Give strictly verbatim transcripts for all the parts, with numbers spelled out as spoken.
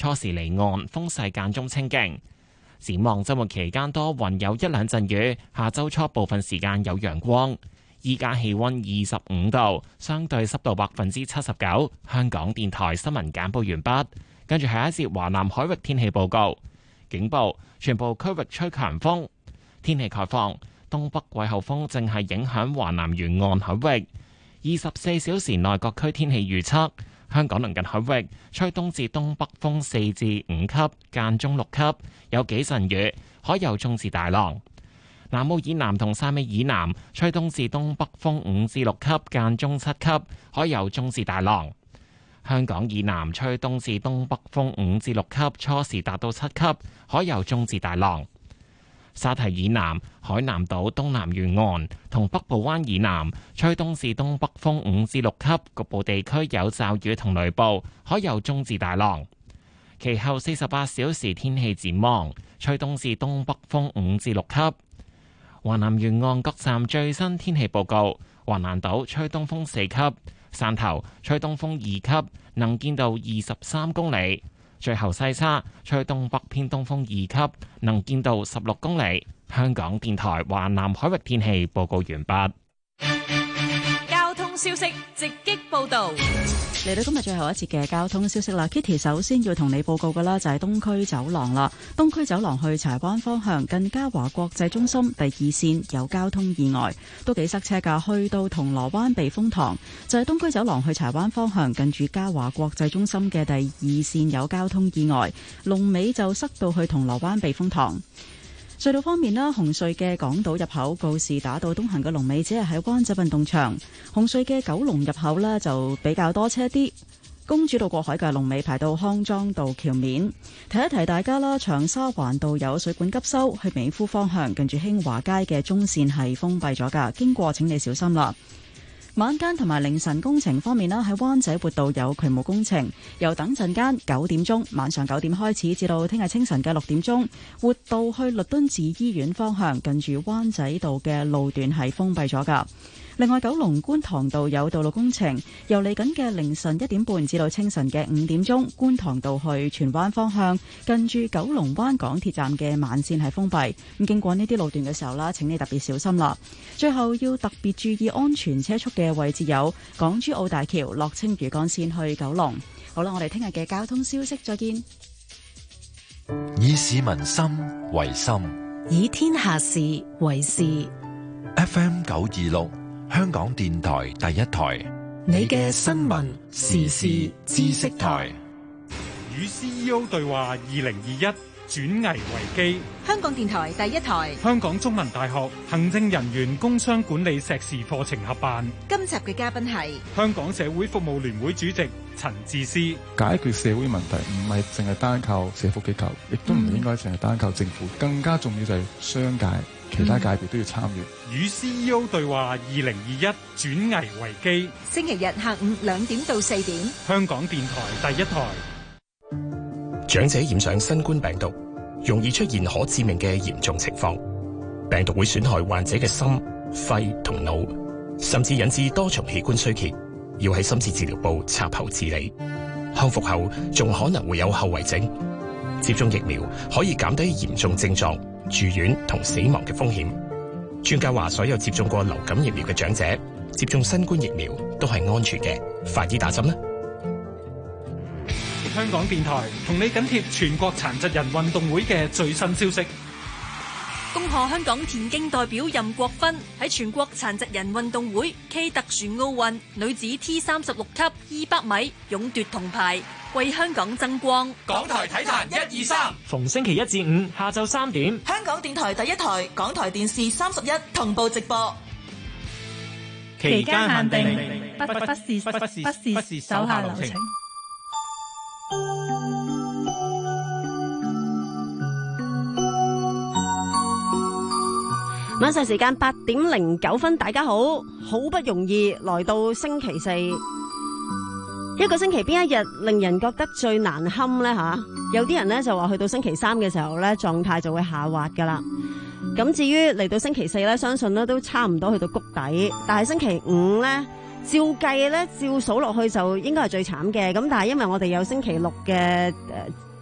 初時離岸，風勢間中清勁。展望週末期間多雲有一兩陣雨，下週初部分時間有陽光。依家氣溫二十五度，相對濕度百分之七十九。香港電台新聞簡報完畢，跟住下一節華南海域天氣報告。警報，全部區域吹強風。天氣概況，東北季候風正係影響華南沿岸海域。二十四小時內各區天氣預測。香港鄰近海域吹東至東北風四至五級，間中六級，有幾陣雨，海有中至大浪。南澳以南同汕尾以南吹東至東北風五至六級，間中七級，海有中至大浪。香港以南吹東至東北風五至六級，初時達到七級，海有中至大浪。沙堤以南、海南島東南沿岸同北部灣以南吹東至東北風五至六級，局部地區有驟雨同雷暴，海有中至大浪。其後四十八小時天氣展望，吹東至東北風五至六級。華南沿岸各站最新天氣報告：橫瀾島吹東風四級，汕頭吹東風二級，能見度二十三公里。最後西沙吹東北偏東風二級，能見度十六公里。香港電台華南海域天氣報告完畢。 交通消息直擊報道。 嚟到今日最後一節嘅交通消息啦 ，Kitty 首先要同你報告嘅啦，就係東區走廊啦。東區走廊去柴灣方向近嘉華國際中心第二線有交通意外，都幾塞車噶。去到銅鑼灣避風塘，就係東區走廊去柴灣方向近住嘉華國際中心嘅第二線有交通意外，龍尾就塞到去銅鑼灣避風塘。隧道方面啦，紅隧嘅港島入口告士打道東行嘅龍尾只係喺灣仔運動場，紅隧嘅九龍入口呢就比較多車啲。公主道過海嘅龍尾排到康莊道橋面。提一提大家啦，長沙環道有水管急修，去美孚方向近住興華街嘅中線係封閉咗噶，經過請你小心啦。晚間同埋凌晨工程方面啦，喺灣仔活道有渠務工程，由等陣間九點鐘晚上九點開始，至到聽日清晨嘅六點鐘，活道去律敦治醫院方向近住灣仔道嘅路段係封閉咗噶。另外，九龍觀塘道有道路工程，由嚟緊嘅凌晨一點半至到清晨嘅五點鐘，觀塘道去荃灣方向近住九龍灣港鐵站嘅慢線係封閉。咁經過呢啲路段嘅時候啦，請你特別小心啦。最後要特別注意安全車速嘅位置有港珠澳大橋落青嶼幹線去九龍。好啦，我哋聽日嘅交通消息再見。 以市民心為心， 以天下事為事。 F M 九二六。香港電台第一台， 你嘅新聞時事知識台， 與 C E O 對話二零二一轉危為機。 香港電台第一台， 香港中文大學行政人員工商管理碩士課程合辦。 今集嘅嘉賓係香港社會服務聯會主席陳智思。 解決社會問題唔係淨係單靠社福機構，亦都唔應該淨係單靠政府，更加重要就係商界。其他界別都要參與。 與 C E O 對話二零二一轉危為機。 星期日下午兩點到四點， 香港電台第一台。 長者染上新冠病毒，容易出現可致命嘅嚴重情況。病毒會損害患者嘅心、肺同腦，甚至引致多重器官衰竭，要喺深切治療部插喉治理。康復後仲可能會有後遺症。接種疫苗可以減低嚴重症狀、住院同死亡嘅風險。專家話，所有接種過流感疫苗嘅長者接種新冠疫苗都係安全嘅，快啲打針啦！ 香港電台同你緊貼全國殘疾人運動會嘅最新消息。 恭賀香港田徑代表任國芬喺全國殘疾人運動會 K 特殊奧運女子 T 三十六級二百米勇奪銅牌，為香港爭光。 港台體壇一二三， 逢星期一至五下晝三點， 香港電台第一台、港台電視三十一同步直播。 期間限定， 不不是不是不是不是手下留情。 晚上時間八點零九分，大家好，好不容易來到星期四，一個星期邊一日令人覺得最難堪呢？吓？有啲人呢就話去到星期三嘅時候呢，狀態就會下滑噶啦。咁至於嚟到星期四呢，相信呢都差唔多去到谷底。但係星期五呢，照計呢，照數落去就應該係最慘嘅。咁但係因為我哋有星期六嘅誒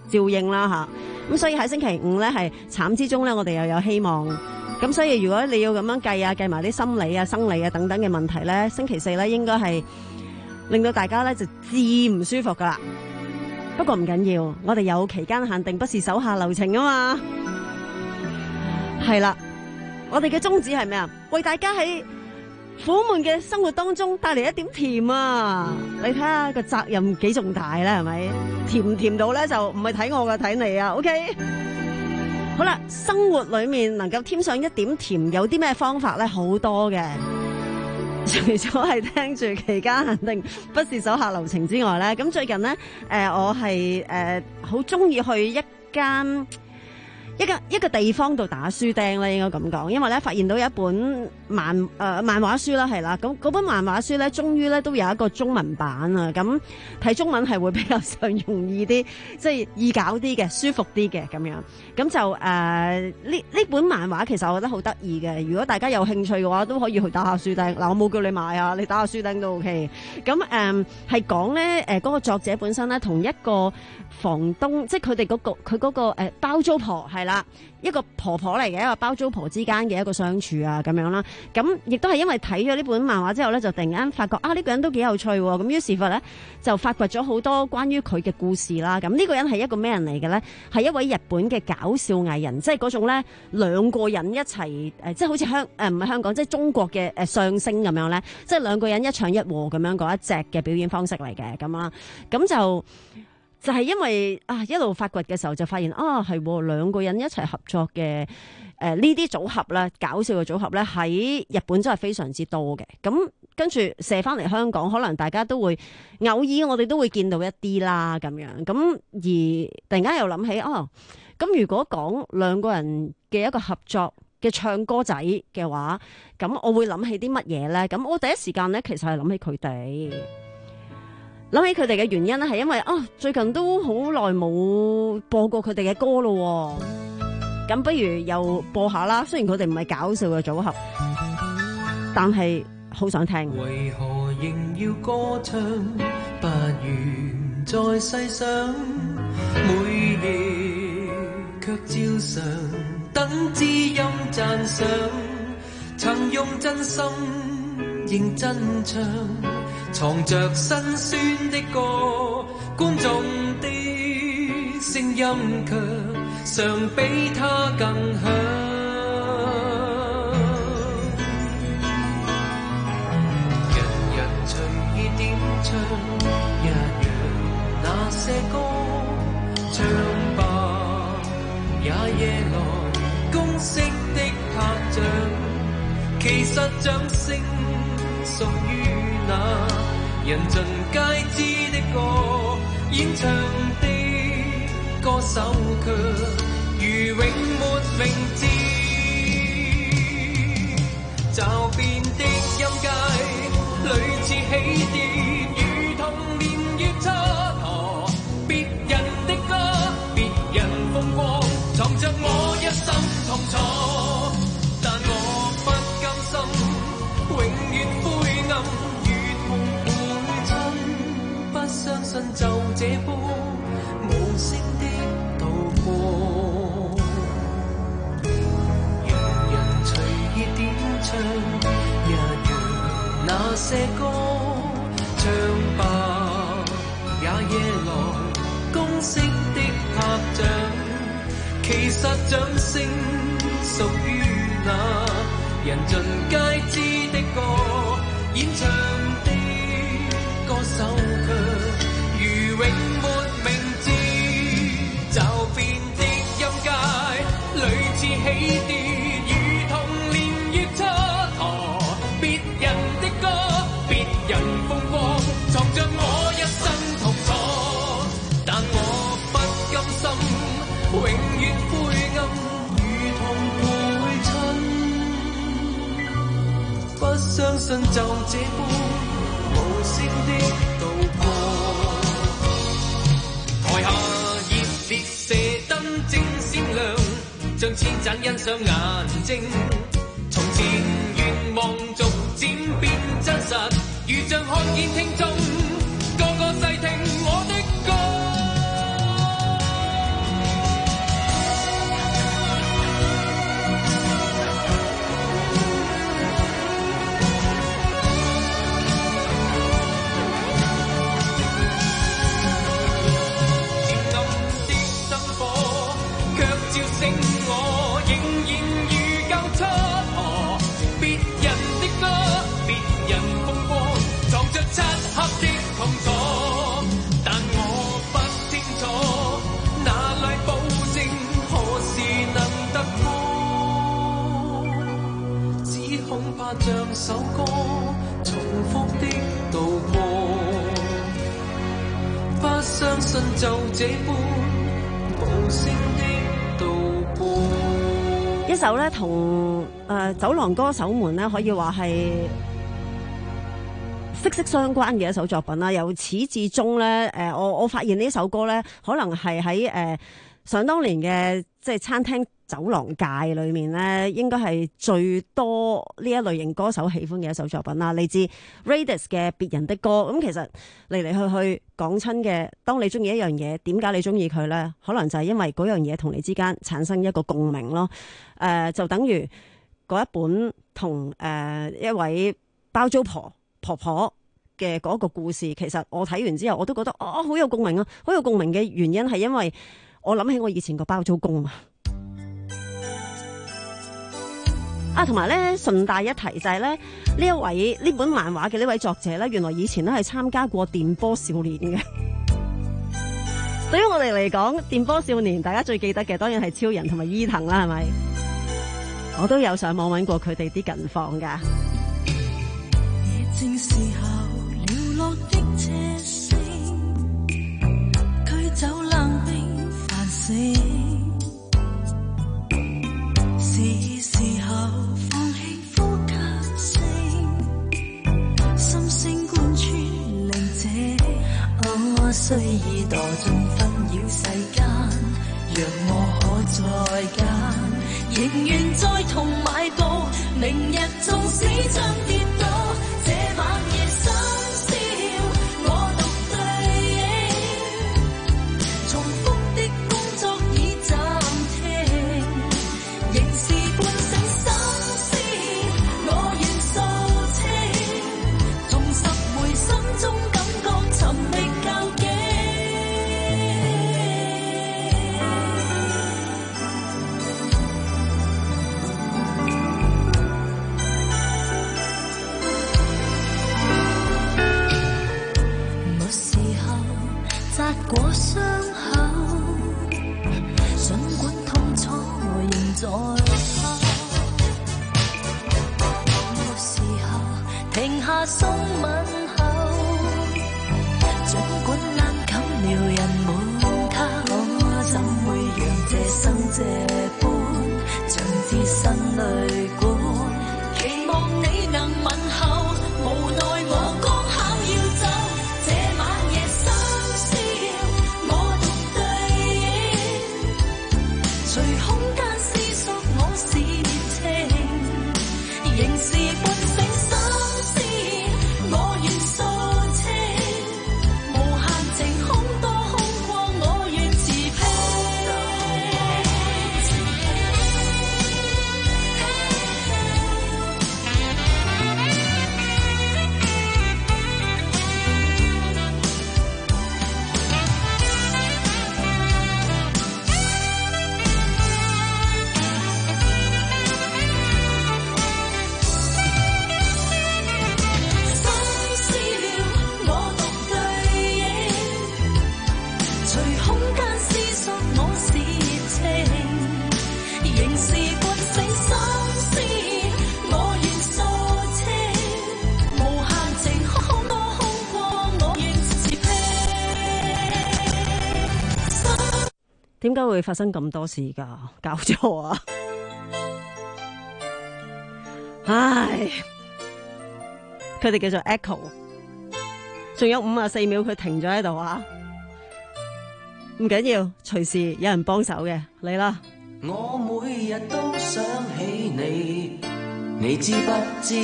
照應啦吓。咁所以喺星期五咧係慘之中咧，我哋又有希望。咁所以如果你要咁樣計啊，計埋啲心理啊、生理啊等等嘅問題咧，星期四咧應該係令到大家咧就至唔舒服噶啦。不過唔緊要，我哋有期間限定，不是手下留情啊嘛。係啦，我哋嘅宗旨係咩啊？為大家喺苦悶嘅生活當中帶嚟一點甜啊！你睇下個責任幾重大咧，係咪？甜唔甜到咧就唔係睇我嘅，睇你啊 ！OK。好啦，生活裏面能夠添上一點甜，有啲咩方法咧？好多嘅，除咗係聽住期間限定不是手下留情之外咧，咁最近咧，誒、呃，我係誒好中意去一間一個一個地方度打書釘咧，應該咁講，因為咧發現到有一本漫誒、呃、漫畫書啦，係啦，咁嗰本漫畫書咧，終於咧都有一個中文版啊，咁睇中文係會比較上容易啲，即係易搞啲嘅，舒服啲嘅咁樣，咁就誒呢呢本漫畫其實我覺得好得意嘅，如果大家有興趣嘅話，都可以去打下書釘。嗱，我冇叫你買啊，你打下書釘都 OK。咁誒係講咧誒嗰個作者本身咧，同一個房東，即係佢哋嗰個佢嗰個誒包租婆係啦，一個婆婆嚟嘅，一個包租婆之間嘅一個相處啊咁樣啦。咁亦都係因為睇咗呢本漫畫之後咧，就突然間發覺啊呢個人都幾有趣喎。咁於是乎咧就發掘咗好多關於佢嘅故事啦。咁呢個人係一個咩人嚟嘅咧？係一位日本嘅搞笑藝人，即係嗰種咧兩個人一齊誒，即係好似香誒唔係香港，即係中國嘅誒相聲咁樣咧，即係兩個人一唱一和咁樣嗰一隻嘅表演方式嚟嘅咁啦。咁就。就係因為啊一路發掘嘅時候就發現啊係兩個人一齊合作嘅誒呢啲組合咧，搞笑嘅組合咧喺日本真係非常之多嘅。咁跟住射翻嚟香港，可能大家都會偶爾我哋都會見到一啲啦咁樣。咁而突然間又諗起哦，咁如果講兩個人嘅一個合作嘅唱歌仔嘅話，咁我會諗起啲乜嘢咧？咁我第一時間咧其實係諗起佢哋。諗起佢哋嘅原因咧，係因為啊，最近都好耐冇播過佢哋嘅歌咯，咁不如又播下啦。雖然佢哋唔係搞笑嘅組合，但係好想聽。 為何仍要歌唱？不願再細想，每夜卻照常等知音讚賞，曾用真心認真唱。藏着辛酸的歌，觀眾的聲音卻常比他更響。人人隨意點唱，一樣那些歌，唱吧也夜來公式的拍掌，其實掌聲屬於那人盡皆知的歌，演唱的歌手卻如永沒名字。驟變的音階，屢次起跌，如同年月蹉跎。別人的歌，別人風光，藏着我一生痛楚，但我不甘心，永遠灰暗。相信就這般無聲的度過，人人隨意點唱，一樣那些歌，唱吧也夜來公式的拍掌，其實掌聲屬於那人盡皆知的歌，演唱的歌手卻永沒名字。驟變的音階，屢次起跌，如同年月蹉跎。別人的歌，別人風光，藏着我一生痛楚，但我不甘心，永遠灰暗，如同陪襯。不相信就這般無聲的度過。台下熱烈射燈正閃亮，像千盞欣賞眼睛。從前願望逐漸變真實，如像看見聽眾個個細聽我的歌。 就這般無聲的道別。 一首咧同誒走廊歌手們咧可以話係息息相關嘅一首作品啦。由始至終咧，誒我我發現呢首歌咧，可能係喺誒想當年嘅即係餐廳走廊界裏面咧，應該係最多呢一類型歌手喜歡嘅一首作品啦。嚟自 Raidas 嘅《別人的歌》。咁其實嚟嚟去去講親嘅，當你中意一樣嘢，點解你中意佢咧？可能就係因為嗰樣嘢同你之間產生一個共鳴咯。誒、呃，就等於嗰一本同誒、呃、一位包租婆婆婆嘅嗰個故事，其實我睇完之後，我都覺得哦好有共鳴啊！好有共鳴嘅原因係因為我諗起我以前個包租公啊。啊，同埋咧，順帶一提就係咧，呢一位呢本漫畫嘅呢位作者咧，原來以前都係參加過電波少年嘅。對於我哋嚟講，電波少年大家最記得嘅當然係超人同埋伊藤啦，係咪？我都有上網揾過佢哋啲近況噶。 夜靜時候寥落的車聲，驅走冷冰繁星，是時候放棄呼吸聲，心聲貫穿靈者。我雖已墮進紛擾世間，若我可再揀，仍願再同邁步。明日縱使將跌倒，這晚夜深宵我獨對影，重複的工作已暫停，仍是半醒心思，我願掃清，重拾回心中感覺，尋覓究竟。沒時候扎過傷口，儘管痛楚仍在跑。沒時候停下鬆吻後，儘管冷感了人滿靠，我怎會讓這生這般像置身淚管？期望你能問候，無奈我剛巧要走，這晚夜深宵我獨對影，隨空間思索我是情，仍是半醒心思，我願掃清，無限情空多空過我願自拼。點解會發生咁多事㗎？搞錯啊！唉，佢哋叫做 Echo， 仲有五十四秒佢停咗喺度啊！唔緊要，隨時有人幫手嘅，嚟啦！ 我每日都想起你，你知不知？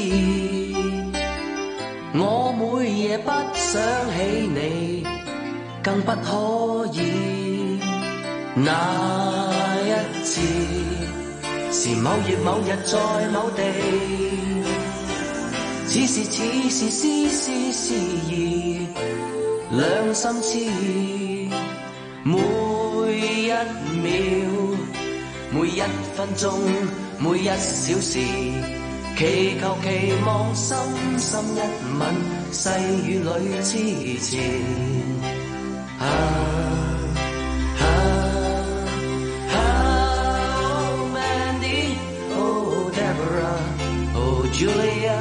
我每夜不想起你，更不可以。那一次是某月某日在某地，此時此時絲絲思意兩心痴，每一秒每一分鐘每一小時，祈求期望深深一吻，細雨裏痴纏啊Julia,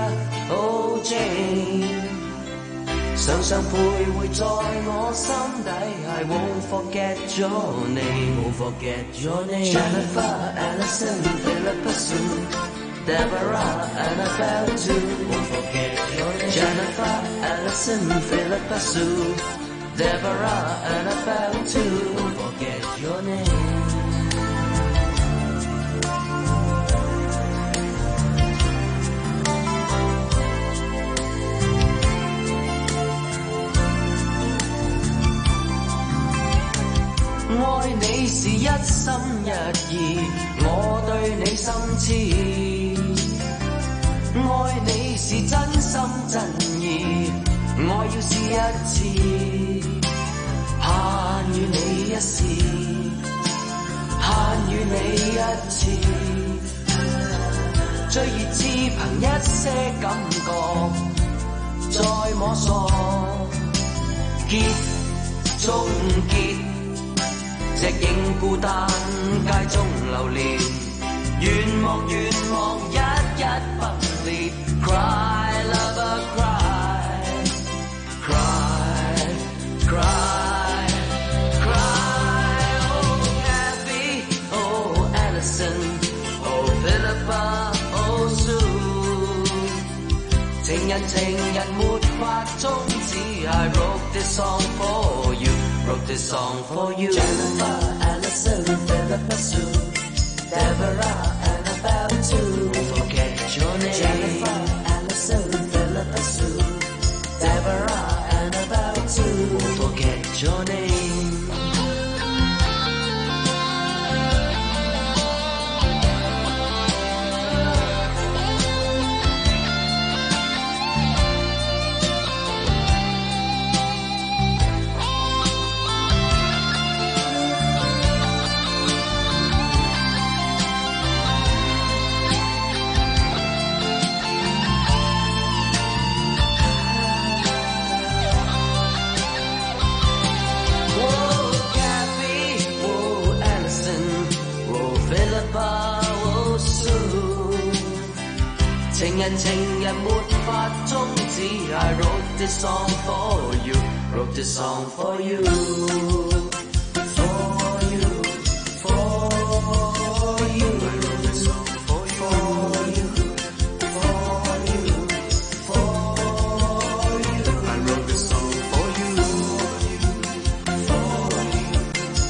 oh Jane， 常常徘徊在我心底 I won't forget your name, won't forget your name. Jennifer, Allison, Philippa Sue, Deborah, Annabelle too. Won't forget your name. Jennifer, Allison, Philippa Sue, Deborah, Annabelle too. Won't forget your name.愛你是一心一意，我對你心痴。愛你是真心真意，我要試一次，限於你一試，限於你一次。最熱只憑一些感覺，再摸索，結終結。隻影孤單街中流連，願望願望一一崩裂 ，Cry lover cry cry cry cry Oh Abby Oh Allison Oh Philippa Oh Sue 情人情人沒法終止 I wrote this song for you.Wrote this song for you. Jennifer, Allison, Philippa Sue, Deborah, Annabelle too. Won't forget your name. Jennifer, Allison, Philippa Sue, Deborah, Annabelle too. Won't forget your name.情人情人沒法終止 I wrote this song for you Wrote this song for you For you For you I wrote this song for you For you For you I wrote this song for you For you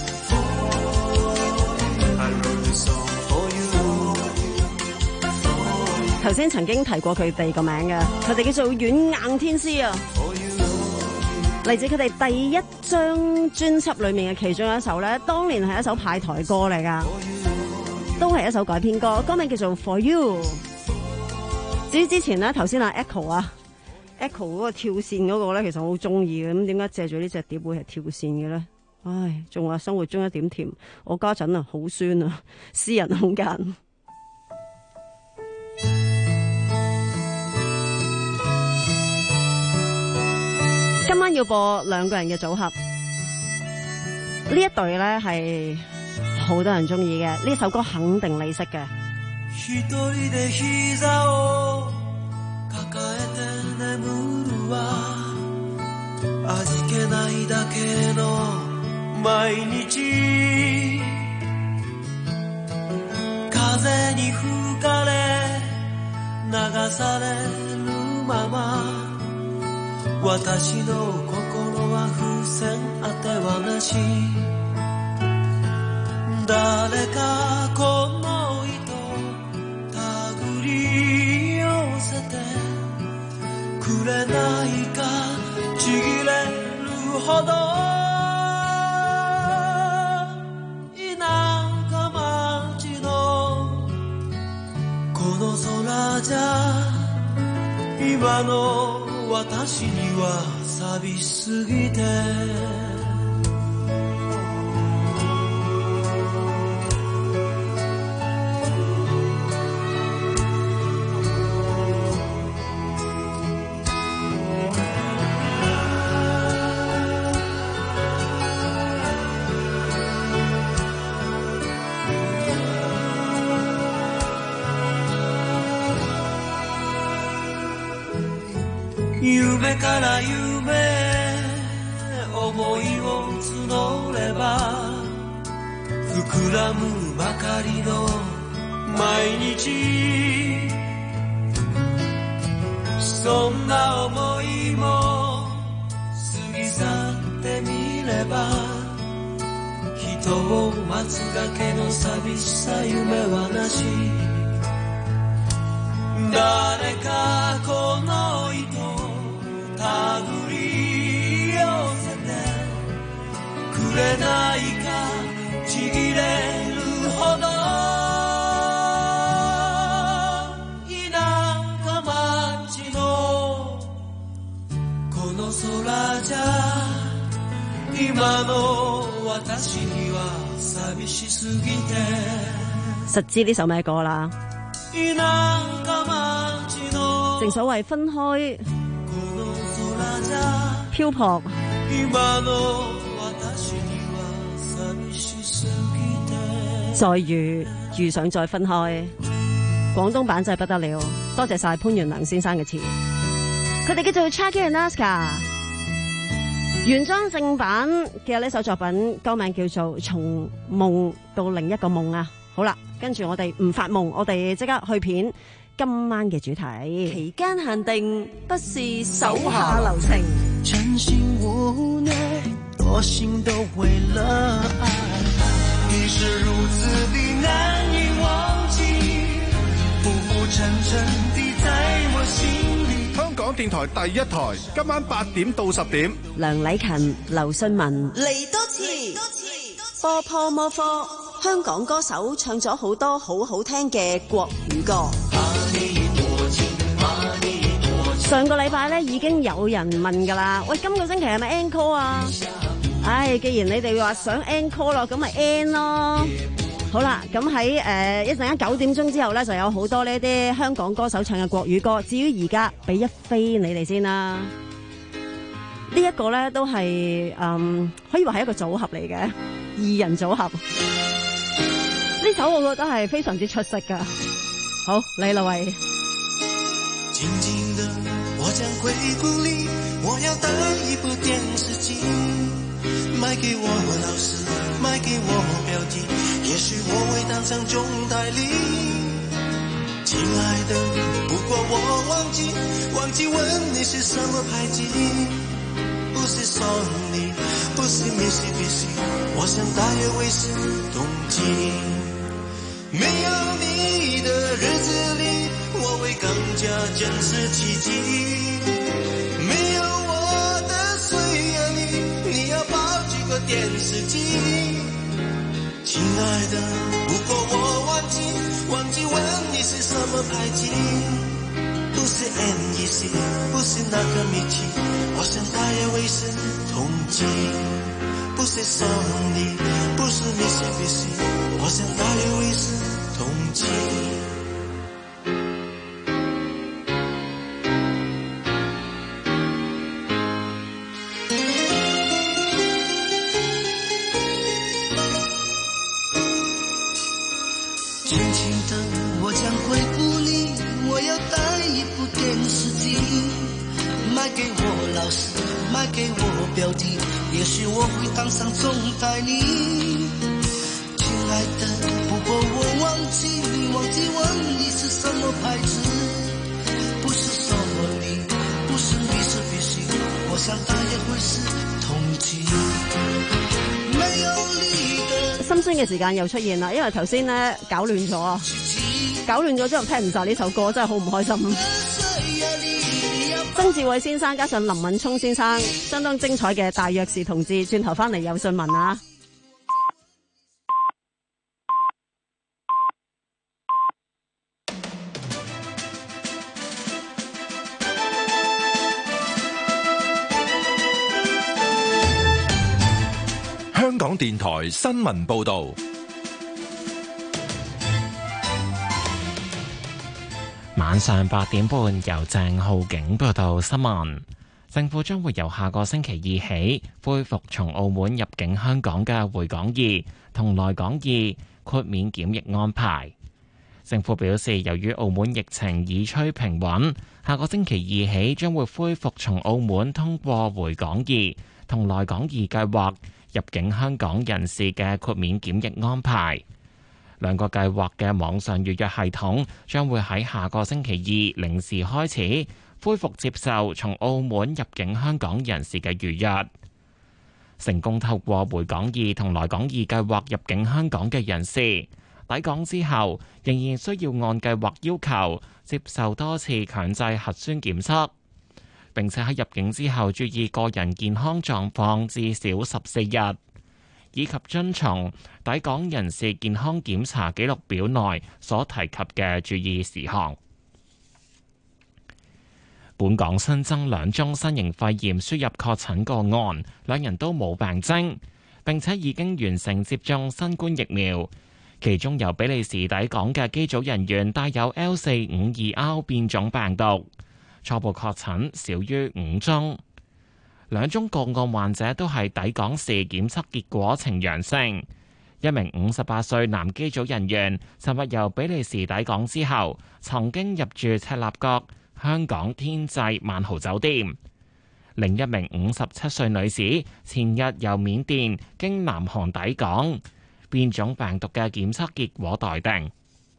For you I wrote this song for you 頭先曾經提過佢哋個名嘅，佢哋叫做軟硬天師啊，嚟自佢哋第一張專輯裏面嘅其中一首咧，當年係一首派台歌嚟噶，都係一首改編歌，歌名叫做 For You。至於之前咧，頭先阿 Echo 啊 ，Echo 嗰個跳線嗰個咧，其實我好中意嘅，咁點解借住呢隻碟會係跳線嘅咧？唉，仲話生活中一點甜，我家陣啊好酸啊，私人空間。今晚要播兩個人嘅組合，呢一對咧係好多人中意嘅，呢首歌肯定你識嘅。一人で膝を抱えて眠るわ味気ないだけの毎日風に吹かれ流されるまま私の心は風船あてはなし誰かこの糸手繰り寄せてくれないかちぎれるほど田舎町のこの空じゃ今の私には寂しすぎて夢から夢追思いを募れば膨らむばかりの毎日そんな思いも過ぎ去ってみれば人を待つだけの寂しさ夢はなし誰かこの糸手繰り寄せてくれないかちぎれるほど田舎町のこの空じゃ今の私には寂しすぎて實知呢首咩歌啦？正所謂分開漂泊再遇遇上再分開，廣東版真係不得了，多謝晒潘源良先生嘅詞。佢哋叫做 Chage and Naska， 原裝正版嘅呢首作品歌名叫做《從夢到另一個夢》啊。好啦，跟住我哋唔發夢，我哋即刻去片今晚嘅主題，期間限定，不是手下留情。 真心無奈，多心都為了愛，你是如此的難以忘記，浮浮沉沉地在我心裏。 香港電台第一台，今晚八點到十點， 梁禮勤、劉信文嚟多次， 波破摩科，香港歌手唱咗好多好好聽嘅國語歌。上個禮拜咧已經有人問噶啦，喂，今個星期係咪 encore 啊？唉，既然你哋話想 encore 咯，咁咪 end 咯。好啦，咁喺誒一陣間九點鐘之後咧，就有好多呢啲香港歌手唱嘅國語歌。至於而家俾一飛你哋先啦，呢、這、一個咧都係嗯可以話係一個組合嚟嘅，二人組合。呢首我覺得係非常之出色噶。好，嚟啦喂。 靜靜的我將會鼓勵，我要帶一部電視機，買給我老師，買給我表弟，也許我會當上總代理。親愛的，不過我忘記忘記問你是什麼牌子，不是 Sony， 不是 Mitsubishi， 我想大約會是冬季。沒有你的日子裡我會更加珍視奇蹟，沒有我的歲月裡你要抱幾個電視機。親愛的，如果我忘記忘記問你是什麼牌子，不是 N E C， 不是那個米奇，我想大約會是同級，不是 Sony， 不是 Mitsubishi， 我想大約會是同級。輕輕的我將會鼓勵，我要帶一部電視機，買給我老師，買給我表弟，也許我會當上總代理。親愛的，不過我忘記忘記問你是什麼牌子，不是索尼，不是米斯比西，我想大約會是同級。沒有你的心酸嘅時間又出現啦，因為頭先咧搞亂咗啊，搞亂咗之後聽唔晒呢首歌，真係好唔開心。曾志偉先生加上林敏聰先生，相當精彩嘅大約是同志。轉頭翻嚟有信文啊！ 香港電台新聞報道。 晚上八點半，由鄭浩景報道新聞。政府將會由下個星期二起恢復從澳門入境香港嘅回港易同來港易豁免檢疫安排。政府表示，由於澳門疫情已趨平穩，下個星期二起將會恢復從澳門通過回港易同來港易計劃入境香港人士嘅豁免檢疫安排。兩個計劃嘅網上預約系統將會喺下個星期二零時開始恢復接受從澳門入境香港人士嘅預約。成功透過回港易同來港易計劃入境香港嘅人士，抵港之後仍然需要按計劃要求接受多次強制核酸檢測，並且喺入境之後注意個人健康狀況至少十四日，以及遵從抵港人士健康檢查記錄表內所提及嘅注意事項。本港新增兩宗新型肺炎輸入確診個案，兩人都冇病徵，並且已經完成接種新冠疫苗。其中由比利時抵港嘅機組人員帶有 L 四五二 R 變種病毒，初步確診少於五宗。兩宗個案患者都係抵港時檢測結果呈陽性。一名五十八歲男機組人員尋日由比利時抵港之後，曾經入住赤鱲角香港天際萬豪酒店。另一名五十七歲女子前日由緬甸經南韓抵港，變種病毒嘅檢測結果待定。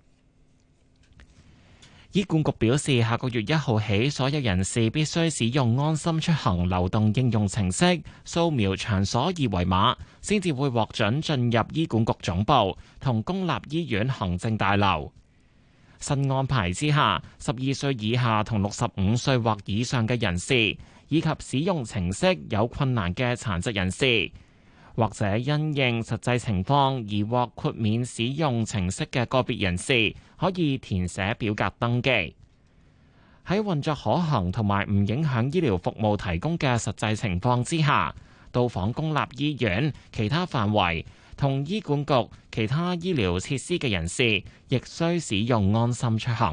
醫管局表示，下個月一號起，所有人士必須使用安心出行流動應用程式，掃描場所二維碼，先至會獲准進入醫管局總部同公立醫院行政大樓。新安排之下，十二歲以下同六十五歲或以上嘅人士，以及使用程式有困難嘅殘疾人士，或者因應實際情況而獲豁免使用程式嘅個別人士，可以填寫表格登記。喺運作可行同埋唔影響醫療服務提供嘅實際情況之下，到訪公立醫院其他範圍同醫管局其他醫療設施嘅人士，亦需使用安心出行。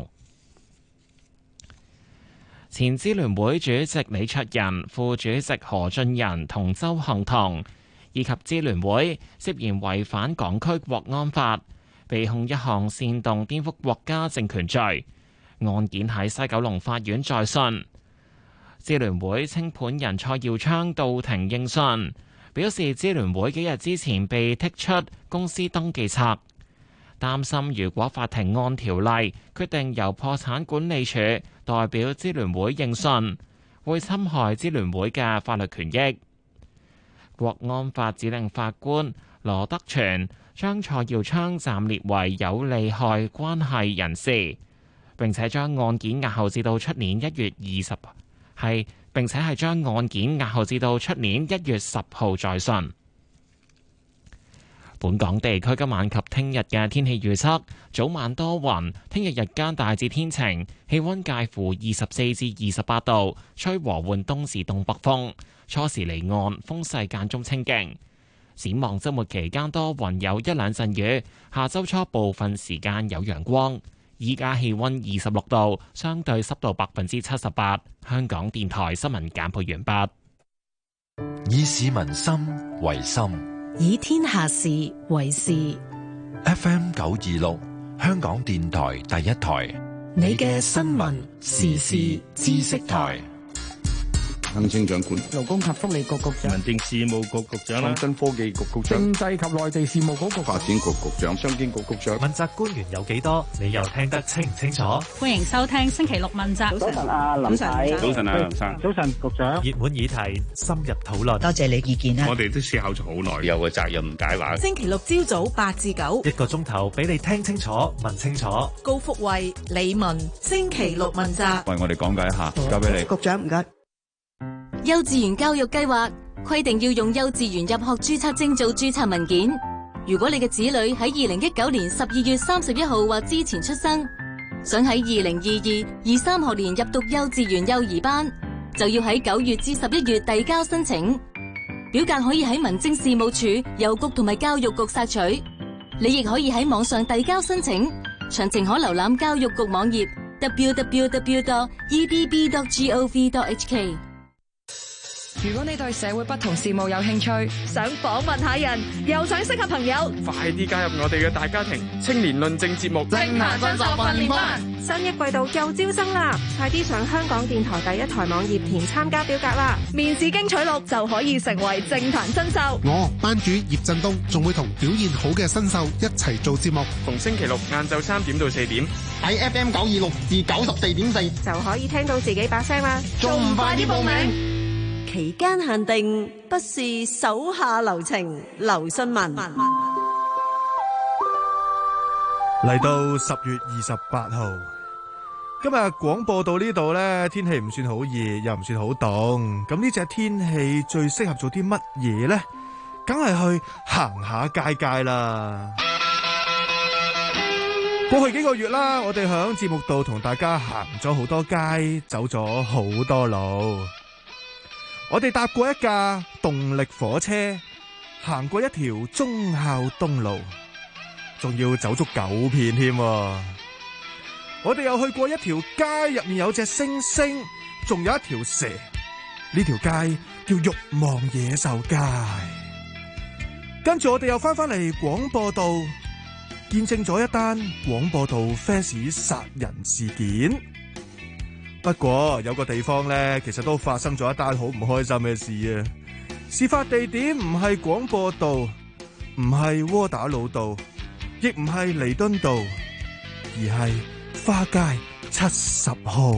前支聯會主席李卓人、副主席何俊仁同鄒幸彤，以及支聯會涉嫌違反港區國安法，被控一項煽動顛覆國家政權罪，案件喺西九龍法院再訊。支聯會清盤人蔡耀昌到庭應訊，表示支聯會幾日之前被剔出公司登記冊，擔心如果法庭按條例決定由破產管理處代表支聯會應訊，會侵害支聯會嘅法律權益。國安法指令法官羅德全將蔡耀昌暫列為有利害關係人士，並且將案件押後至到出年一月二十係，並且係將案件押後至到出年一月十號再訊。本港地區今晚及聽日嘅天氣預測：早晚多雲，聽日日間大致天晴，氣溫介乎二十四至二十八度，吹和緩東至東北風。初時離岸，風勢間中清勁。展望週末期間多雲，有一兩陣雨。下週初部分時間有陽光。依家氣溫二十六度，相對濕度百分之七十八。香港電台新聞簡報完畢。 以市民心為心， 以天下事為事。 F M 九二六，香港電台第一台， 你嘅新聞時事知識台。 行政長官、 勞工及福利局局長、 民政事務局局長、 創新科技局局長、政制及內地事務局局發展局局長、商經局局長。 問責官員有幾多？你又聽得清唔清楚？ 歡迎收聽星期六問責。 早晨啊，林太。 早晨啊，林生。 早晨，局長。 熱門議題，深入討論。 多謝你意見啦。 我哋都思考咗好耐，有個責任解話。 星期六朝早八至九， 一個鐘頭俾你聽清楚、問清楚。 高福慧、李文，星期六問責。 為我哋講解一下，交俾你。 局長唔該。 幼稚園教育計劃規定要用幼稚園入學註冊證做註冊文件。如果你嘅子女喺二零一九年十二月三十一號或之前出生，想喺二零二二、二三學年入讀幼稚園幼兒班，就要喺九月至十一月遞交申請。表格可以喺民政事務處、郵局同埋教育局索取。你亦可以喺網上遞交申請，詳情可瀏覽教育局網頁 double-u double-u double-u dot e d b dot gov dot h k。 如果你對社會不同事務有興趣， 想訪問下人，又想識下朋友， 快啲加入我哋嘅大家庭青年論政節目政壇進修訓練班。 新一季度又招生啦，快啲上香港電台第一台網頁填參加表格啦。 面試經取錄就可以成為政壇新秀。 我班主葉振東仲會同表現好嘅新秀一齊做節目， 逢星期六晏晝三點到四點喺 F M 九二六至九十四點四就可以聽到自己把聲啦。 仲唔快啲報名？ 期間限定，不是手下留情。劉新文嚟到十月二十八號，今日廣播到呢度呢，天氣唔算好熱，又唔算好凍。咁呢隻天氣最適合做啲乜嘢呢？梗係去行下街街啦。過去幾個月啦，我哋響節目度同大家行咗好多街，走咗好多路。我哋搭過一架動力火車，行過一條忠孝東路，仲要走足九片添。我哋又去過一條街，入面有隻猩猩，仲有一條蛇。呢條街叫慾望野獸街。跟住我哋又翻返嚟廣播道，見證咗一單廣播道 fans 殺人事件。不過有個地方呢，其實都發生咗一單好唔開心嘅事啊！事發地點唔係廣播道，唔係窩打老道，亦唔係彌敦道，而係花街七十號。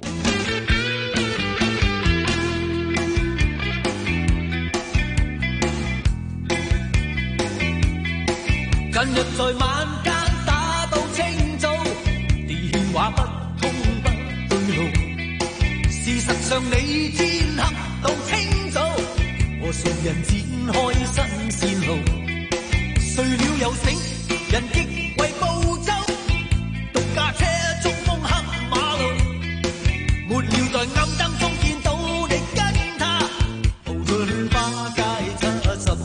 近日在晚間打到清早，電話不通不對路。事實上你天黑到清早，和誰人展開新線路？睡了又醒，人極為暴走，獨駕車衝鋒黑馬路，沒料在暗燈中見到你跟他步進花街七十號。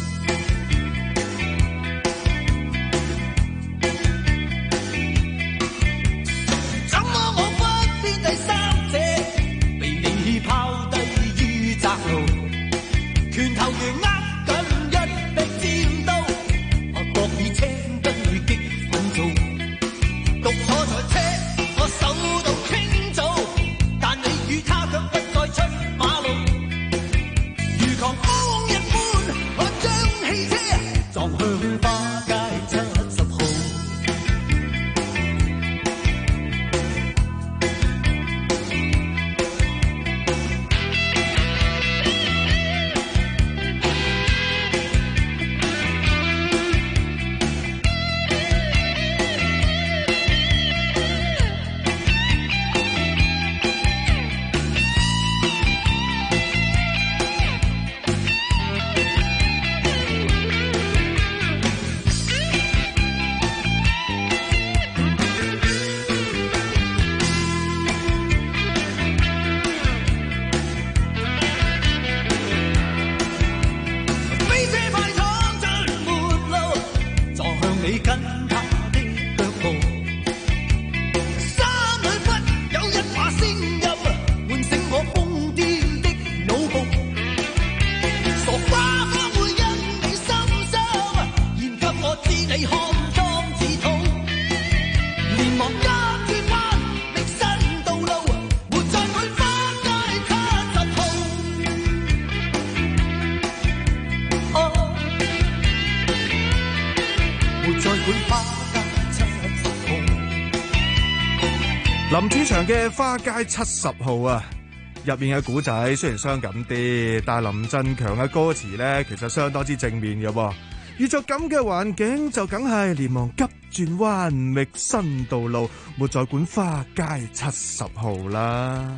林子祥嘅花街七十號啊，入面嘅古仔雖然傷感啲，但係林振強嘅歌詞咧，其實相當之正面嘅。遇着咁嘅環境，就梗係連忙急轉彎，覓新道路，沒再管花街七十號啦。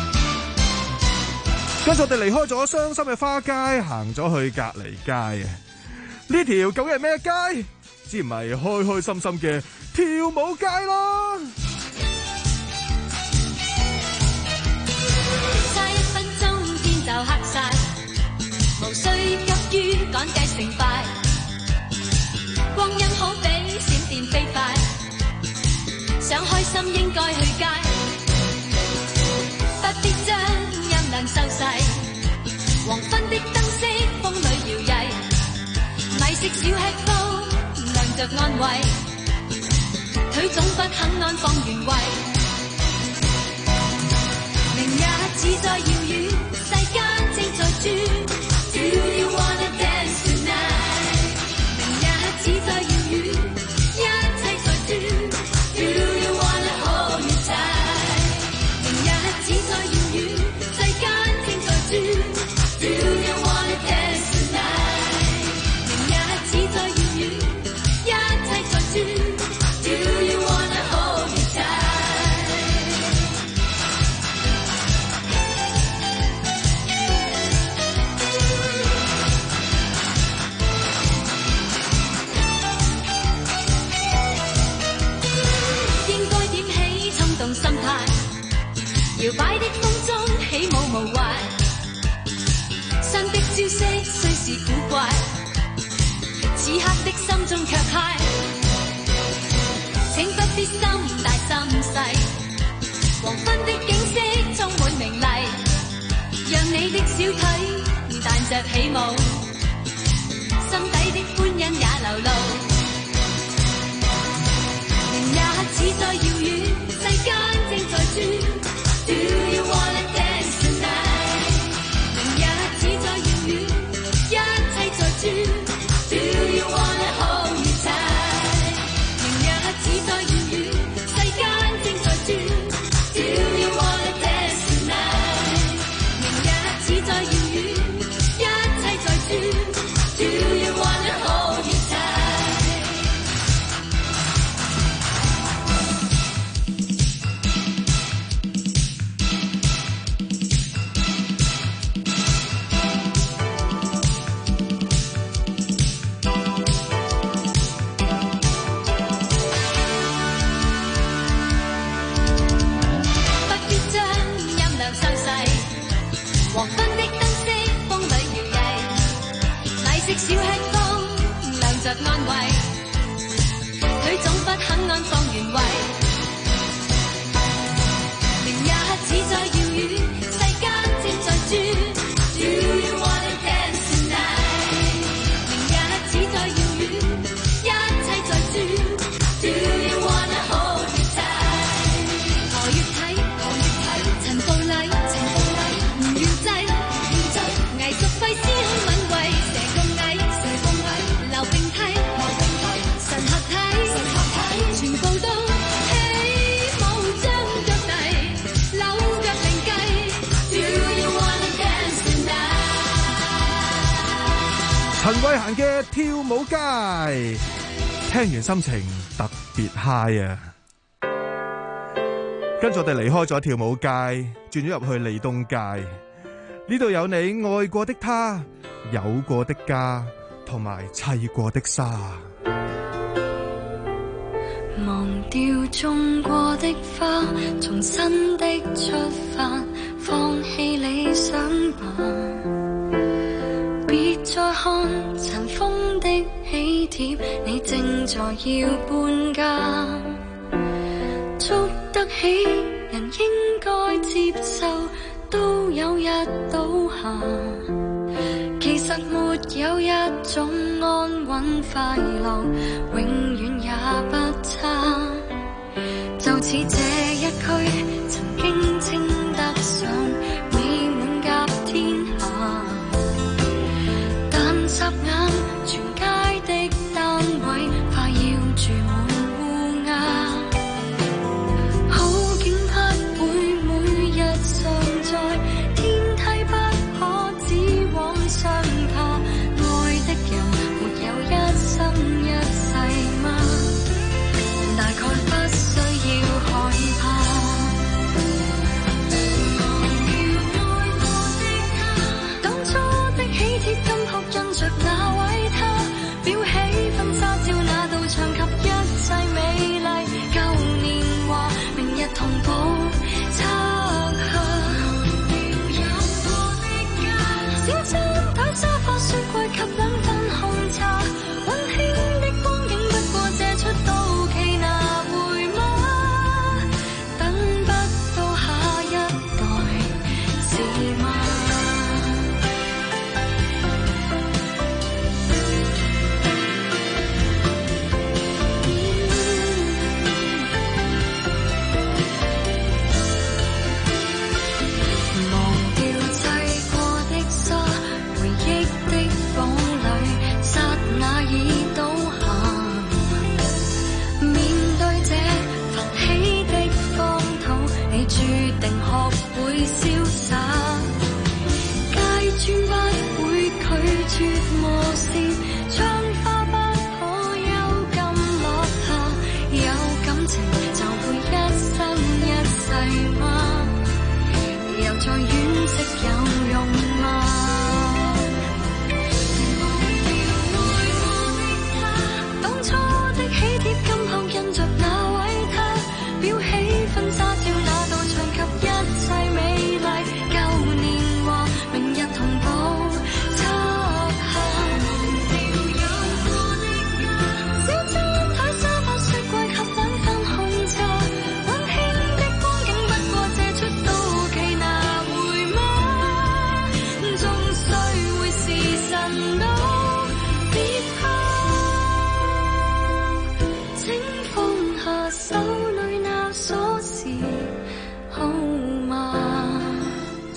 跟住我哋離開咗傷心嘅花街，行咗去隔離街啊！呢條究竟係咩街？知唔係開開心心嘅跳舞街咯？ 差一分鐘天就黑晒，無需急於趕計成敗，光陰好比閃電飛快，想開心應該去街，不必將音量收細， 黃昏的燈飾風裏搖曳，米食小吃糕亮着安慰，腿總不肯安放原位。明日只在遙遠，世間正在轉。Do you wanna dance tonight？ 明日只在遙遠，一切在轉。Do you wanna hold me tight？ 明日只在遙遠，世間正在轉。Do you wanna dance tonight？ 明日只在遙遠，一切在轉。Do you wanna hold me tight？搖擺的風中起舞無壞，新的招式雖是古怪，此刻的心中卻嗨。請不必心大心細，黃昏的景色充滿明麗，讓你的小腿彈着起舞，心底的歡欣也流露。明日只在遙遠，世間正在轉。Do you wanna dance tonight？ 明日只在遙遠，一切在轉。Do you wanna hold me tight？ 明日只在遙遠，世間正在轉。Do you wanna dance tonight？ 明日只在遙遠，一切在轉。Do you wanna hold me tight？黃昏的燈飾風裏搖曳，米食小吃糕亮着安慰，腿總不肯安放原位。明日只在遙遠，世間正在轉。Do you wanna dance tonight？ 明日只在遙遠，一切在轉。Do you wanna hold me tight？ 何月睇何月睇，陳步禮陳步禮唔要制。藝術費思空敏慧，蛇共蟻蛇共蟻，流並蒂流並蒂，神合體神合體，全部都起舞將腳遞，扭腳另計。Do you wanna dance tonight？ 陳慧嫻嘅跳舞街，聽完心情特別 high 啊！跟住我哋離開咗跳舞街，轉咗入去利東街。呢度有你愛過的他，有過的家，同埋砌過的沙。 忘掉種過的花，從新的出發，放棄理想吧。別再看塵封的喜帖，你正在要搬家。捉得起人應該接受，都有日倒下，其實沒有一種安穩快樂，永遠也不差。就似這一區曾經稱得上美滿甲天下，但霎眼全街的單位快要住滿烏鴉。好景不會每日常在，天梯不可只往上爬。愛的人沒有一生一世嗎？大概不需要害怕。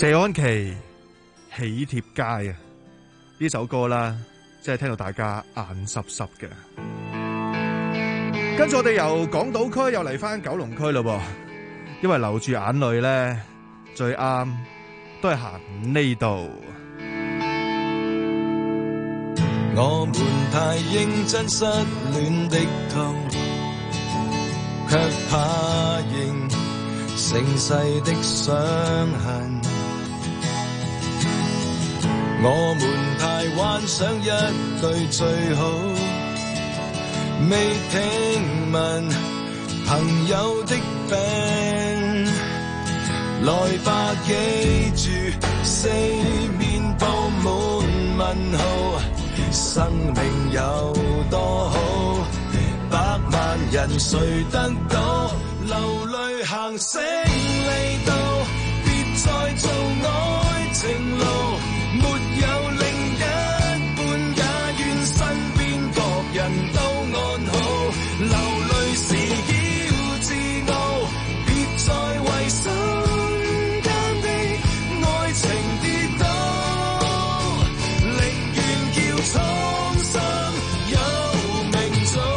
謝安琪喜帖街啊，呢首歌啦，真係聽到大家眼濕濕嘅。跟住我哋由港島區又嚟翻九龍區咯噃，因為流住眼淚咧最啱都係行呢度。 我們太認真失戀的痛，卻怕認盛世的傷痕。我們太幻想一對最好，未聽聞朋友的病。來吧，記住四面佈滿問號，生命有多好，百萬人誰得到？流淚行勝利道，別再做愛情路，沒有另一半，也願身邊各人都安好。流淚時要自傲，別再為身間的愛情跌倒，寧願叫蒼生有命做。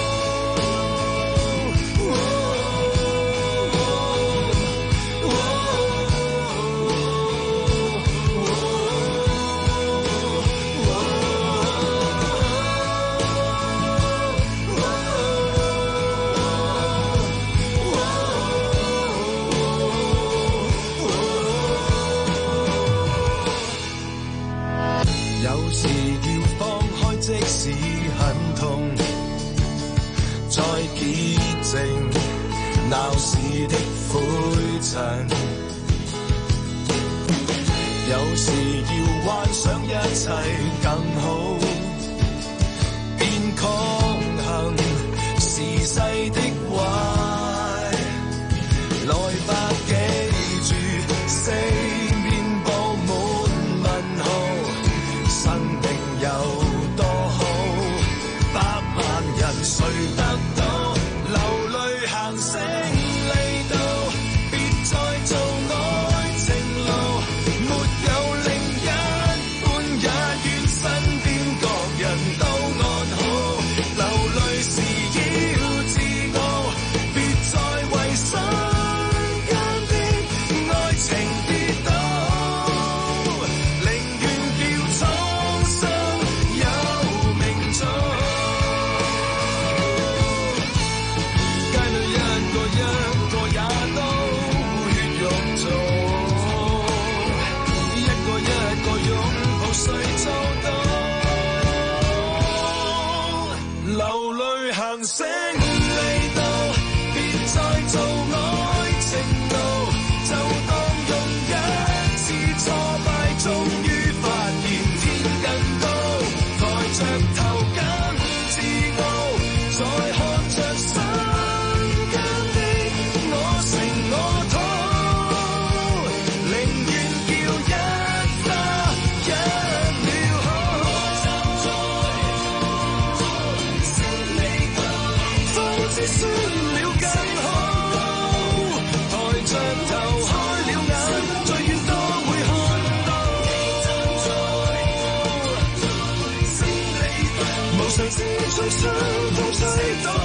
有時要放開，即使很痛，再潔淨鬧市的灰塵。有時要幻想一切更好，便抗衡時勢的壞。來吧，記住四面佈滿問號，生命有多好，百萬人誰得到？流淚行勝利道，別再做愛情路，沒有另一半，也願身邊各人都安好。流淚時要自傲，別再為身間的愛情跌倒，寧願叫蒼生有命做。街裏一個一個也都血肉做，一個一個擁抱誰做到？流淚行勝利道，別再做愛情路，就當用一次挫敗，終於發現天更高。抬着頭更自傲，再看着身間的我成我土，寧願叫一花一秒好。勝利道，方知輸了更好。抬着頭開了眼，最遠都會看到。無誰知中傷風吹到，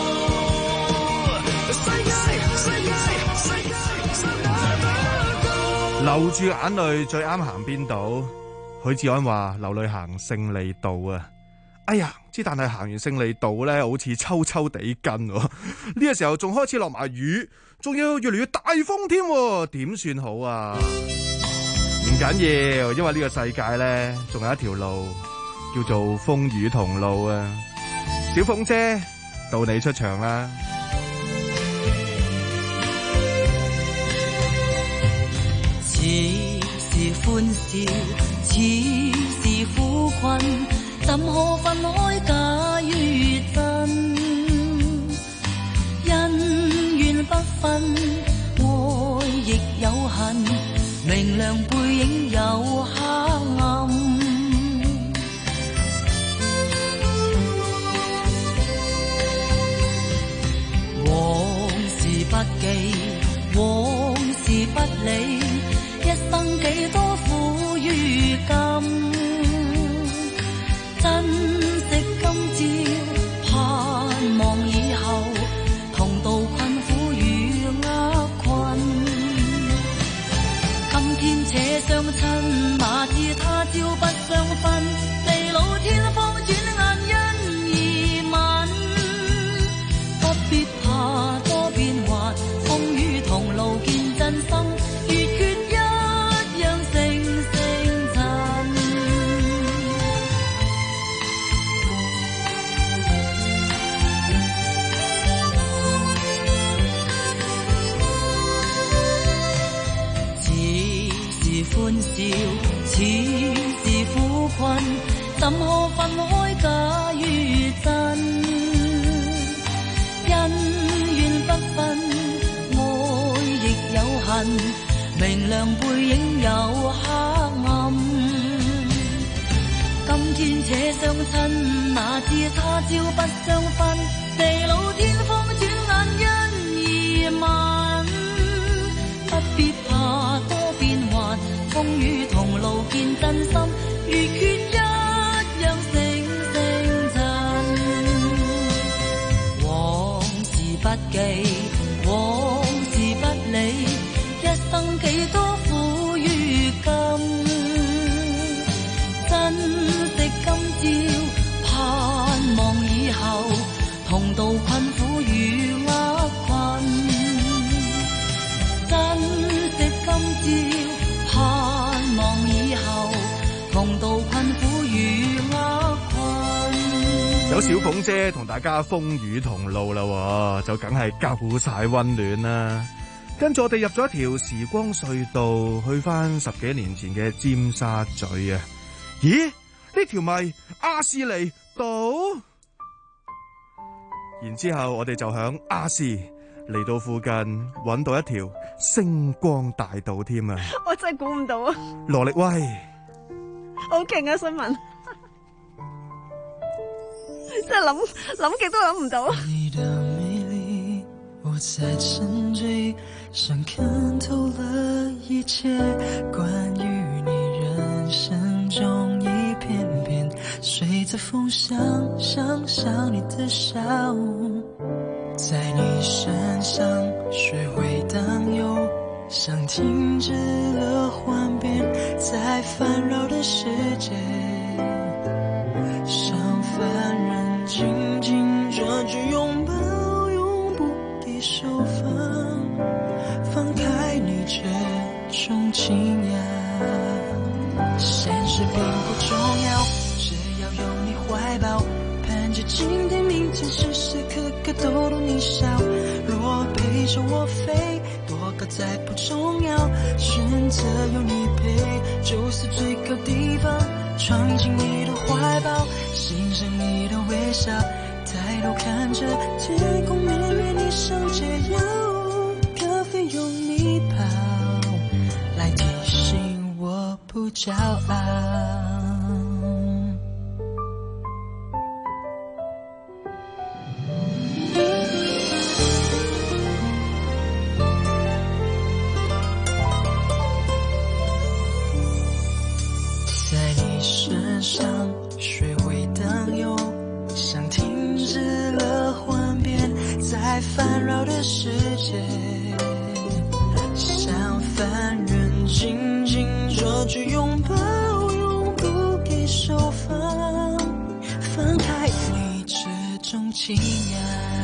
世界世界世界誰拿得到？ 流住眼淚最啱行邊度？許志安話流淚行勝利道啊！哎呀，之但係行完勝利道咧，好似抽抽地筋喎。呢個時候仲開始落埋雨，仲要越嚟越大風添，點算好啊？唔緊要，因為呢個世界咧仲有一條路叫做風雨同路啊！小鳳姐，到你出場啦！ 似是歡笑，似是苦困，怎可分開假與真？恩怨不分，愛亦有恨，明亮背影有黑暗。往事不記，往事不理，一生調，似是苦困，怎可分開假與真？恩怨不分，愛亦有恨，明亮背影有黑暗。今天且相親，哪知他朝不相分，地老天荒轉眼因而問。不必怕多變幻，風雨同路見真心，如缺一樣成成塵。往事不記，往事不理，一生幾多苦與甘。珍惜今朝，盼望以後，同渡困苦與厄困。珍惜今朝，盼望以後，同渡困苦與厄困。 有小鳳姐同大家風雨同路啦，就梗係夠晒溫暖啦。跟住我哋入咗一條時光隧道，去翻十幾年前嘅尖沙咀啊！咦？呢條咪亞士厘道？然之後我哋就響亞士嚟到附近揾到一條星光大道添啊！ 我真係估唔到啊！ 羅力威， 好勁啊！新聞真係諗諗極都諗唔到。 你的美麗，我在沉醉，想看透了一切，關於你人生中一片片，隨着風向想象你的笑，在你身上學會當有，像停止了幻變，在煩擾的世界，像凡人緊緊抓住擁抱，永不給手放，放開你這種情呀。現實並不重要，只要有你懷抱，盼着今天明天時時刻刻都逗你笑。若陪着我飛，多高再不重要，選擇有你陪就是最高地方。闖進你的懷抱，欣賞你的微笑，抬頭看着天空綿綿，你上街搖，咖啡用你泡，來提醒我不驕傲。身上學會當有，像停止了幻變，在煩擾的世界，像凡人緊緊抓住擁抱，永不給手放，放開你這種情呀。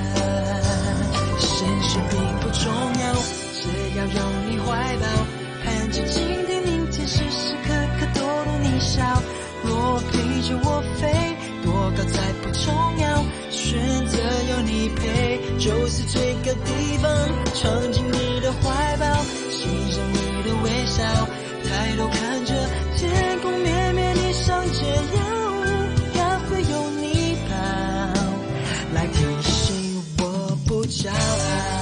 現實並不重要，只要有你懷抱，盼着今天明天時時刻刻逗你笑。若陪着我飛，多高再不重要，選擇有你陪就是最高地方。闖進你的懷抱，欣賞你的微笑，抬頭看着天空綿綿，你上街搖，咖啡有你泡，來提醒我不驕傲。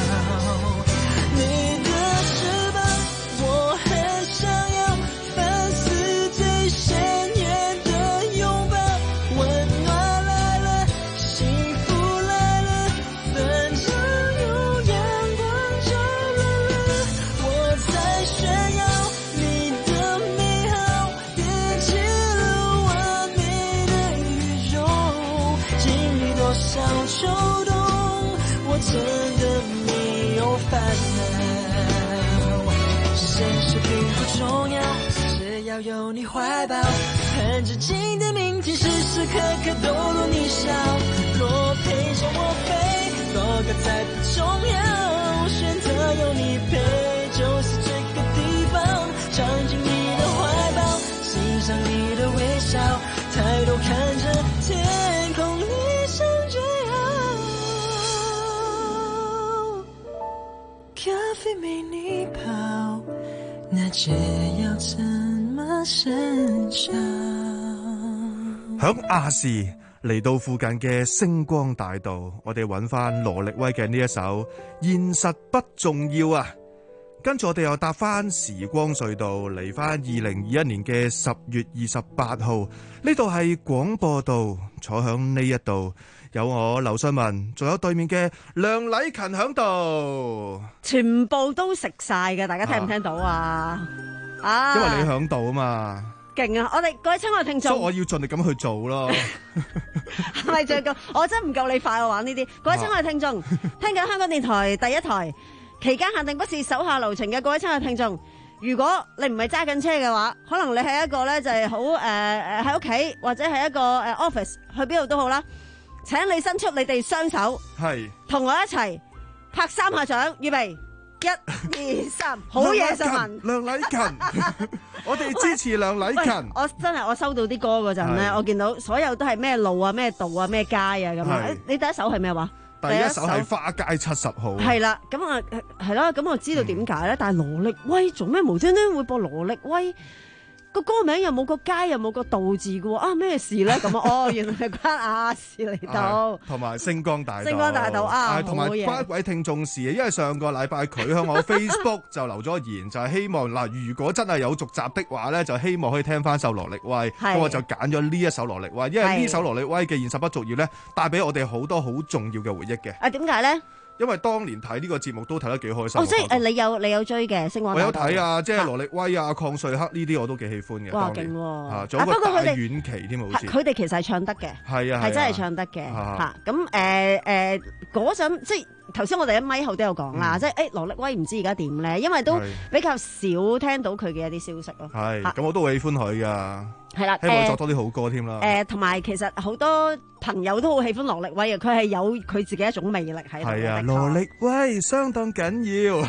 真的沒有煩惱，現實並不重要，只要有你懷抱，盼着今天明天時時刻刻逗你笑。若陪着我飛，多高再不重要，選擇有你陪就是最高地方。闖進你的懷抱，欣賞你的微笑，抬頭看着天空，你上街搖，咖啡沒你泡， 那只要怎麼伸手。 響亞視嚟到附近嘅星光大道，我哋揾翻羅力威嘅呢一首《現實不重要》啊！跟住我哋又搭翻時光隧道嚟翻二零二一年嘅十月二十八號，呢度係廣播道，坐響呢一度有我劉信文，仲有對面嘅梁禮勤響度， 全部都食晒嘅，大家聽唔聽到啊？啊， 因為你響度啊嘛。 勁啊！我哋各位親愛聽眾， 所以我要盡力咁去做咯。 係咪最夠？我真唔夠你快，我玩呢啲。各位親愛聽眾，聽緊香港電台第一台，期間限定不是手下留情嘅各位親愛聽眾。如果你唔係揸緊車嘅話，可能你係一個咧就係好誒誒喺屋企，或者係一個誒 office 去邊度都好啦。請你伸出你哋雙手，係同我一齊拍三下掌，預備。一、二、三，好嘢！新聞， 梁禮勤，我哋支持梁禮勤。 我真係我收到啲歌嗰陣咧，我見到所有都係咩路啊、咩道啊、咩街啊咁樣。你第一首係咩話？ 第一首係花街七十號。 係啦，咁啊係咯，咁我知道點解咧。但係羅力威做咩無端端會播羅力威？個歌名又冇個街又冇個道字嘅喎，啊咩事咧？咁啊，哦，原來係關亞視嚟到， 同埋星光大道， 星光大道啊， 同埋關一位聽眾事，因為上個禮拜佢向我 Facebook 就留咗言，就係希望嗱，如果真係有續集的話咧，就希望可以聽翻首羅力威，咁我就揀咗呢一首羅力威，因為呢首羅力威嘅現實不重要咧，帶俾我哋好多好重要嘅回憶嘅。 啊，點解咧？ 因為當年睇呢個節目都睇得幾開心。 哦，即係誒，你有你有追嘅星光大道。 我有睇啊，即係羅力威啊、鄺瑞克呢啲我都幾喜歡嘅。 哇，勁喎！ 啊，仲有個大遠期添好似。 佢哋其實係唱得嘅， 係啊， 係真係唱得嘅嚇。咁誒誒嗰陣即係。頭先我哋一咪後都有講啦，嗯、即係誒羅力威唔知而家點咧，因為都比較少聽到佢嘅一啲消息咯。係，咁我都好喜歡佢噶。係啦，希望作多啲好歌添啦。誒、呃，同埋其實好多朋友都好喜歡羅力威嘅，佢係有佢自己一種魅力喺度。係啊， 羅力威相當緊要。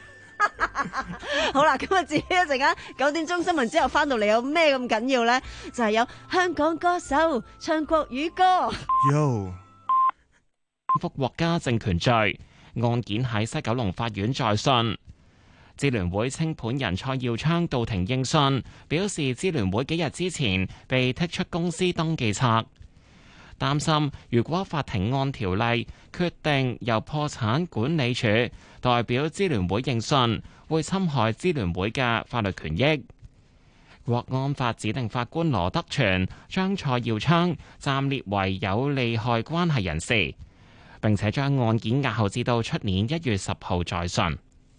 好啦，咁啊，至於一陣間九點鐘新聞之後翻到嚟有咩咁緊要咧？就係、是、有香港歌手唱國語歌。 Yo 顛覆國家政權罪案件喺西九龍法院再訊，支聯會清盤人蔡耀昌到庭應訊，表示支聯會幾日之前被剔出公司登記冊，擔心如果法庭按條例決定由破產管理處代表支聯會應訊，會侵害支聯會嘅法律權益。國安法指定法官羅德全將蔡耀昌暫列為有利害關係人士，並且將案件押後至到出年一月十號再訊。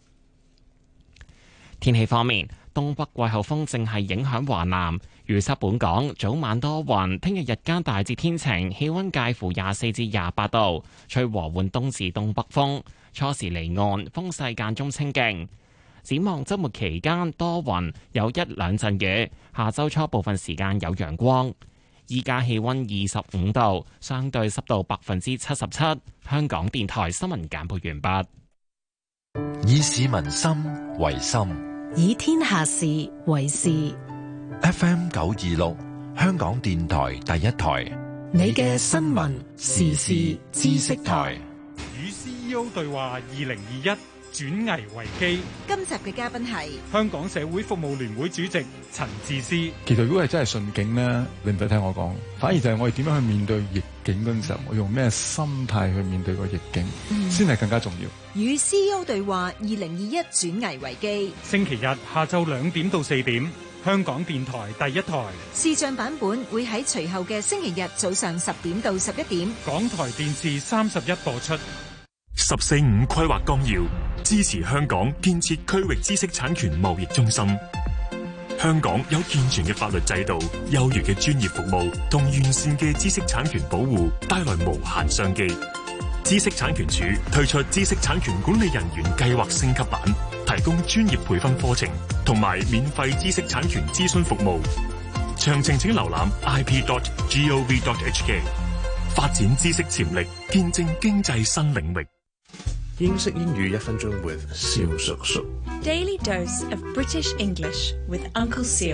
天氣方面，東北季候風正係影響華南，預測本港早晚多雲，聽日日間大致天晴，氣溫介乎廿四至廿八度，吹和緩東至東北風，初時離岸，風勢間中清勁。展望週末期間多雲，有一兩陣雨，下週初部分時間有陽光。依家氣溫二十五度，相對濕度百分之七十七。香港電台新聞簡報完畢。 以市民心為心， 以天下事為事。 F M 九二六，香港電台第一台， 你嘅新聞時事知識台。 與 C E O 對話二零二一。轉危為機， 今集嘅嘉賓係香港社會服務聯會主席陳智思。 其實如果係真係順境咧，你唔使聽我講，反而就係我哋點樣去面對逆境嗰陣時候，我用咩心態去面對個逆境，先係、嗯、更加重要。 與 C E O 對話二零二一轉危為機， 星期日下晝兩點到四點，香港電台第一台視像版本會喺隨後嘅星期日早上十點到十一點， 港台電視三十一播出。 十四五規劃綱要支持香港建設區域知識產權貿易中心。香港有健全嘅法律制度、優越嘅專業服務同完善嘅知識產權保護，帶來無限商機。知識產權署推出知識產權管理人員計劃升級版，提供專業培訓課程同埋免費知識產權諮詢服務。詳情請瀏覽 i p dot gov dot h k。發展知識潛力，見證經濟新領域。 英式英語一分鐘 with 蕭叔叔。 Daily dose of British English with Uncle Seal。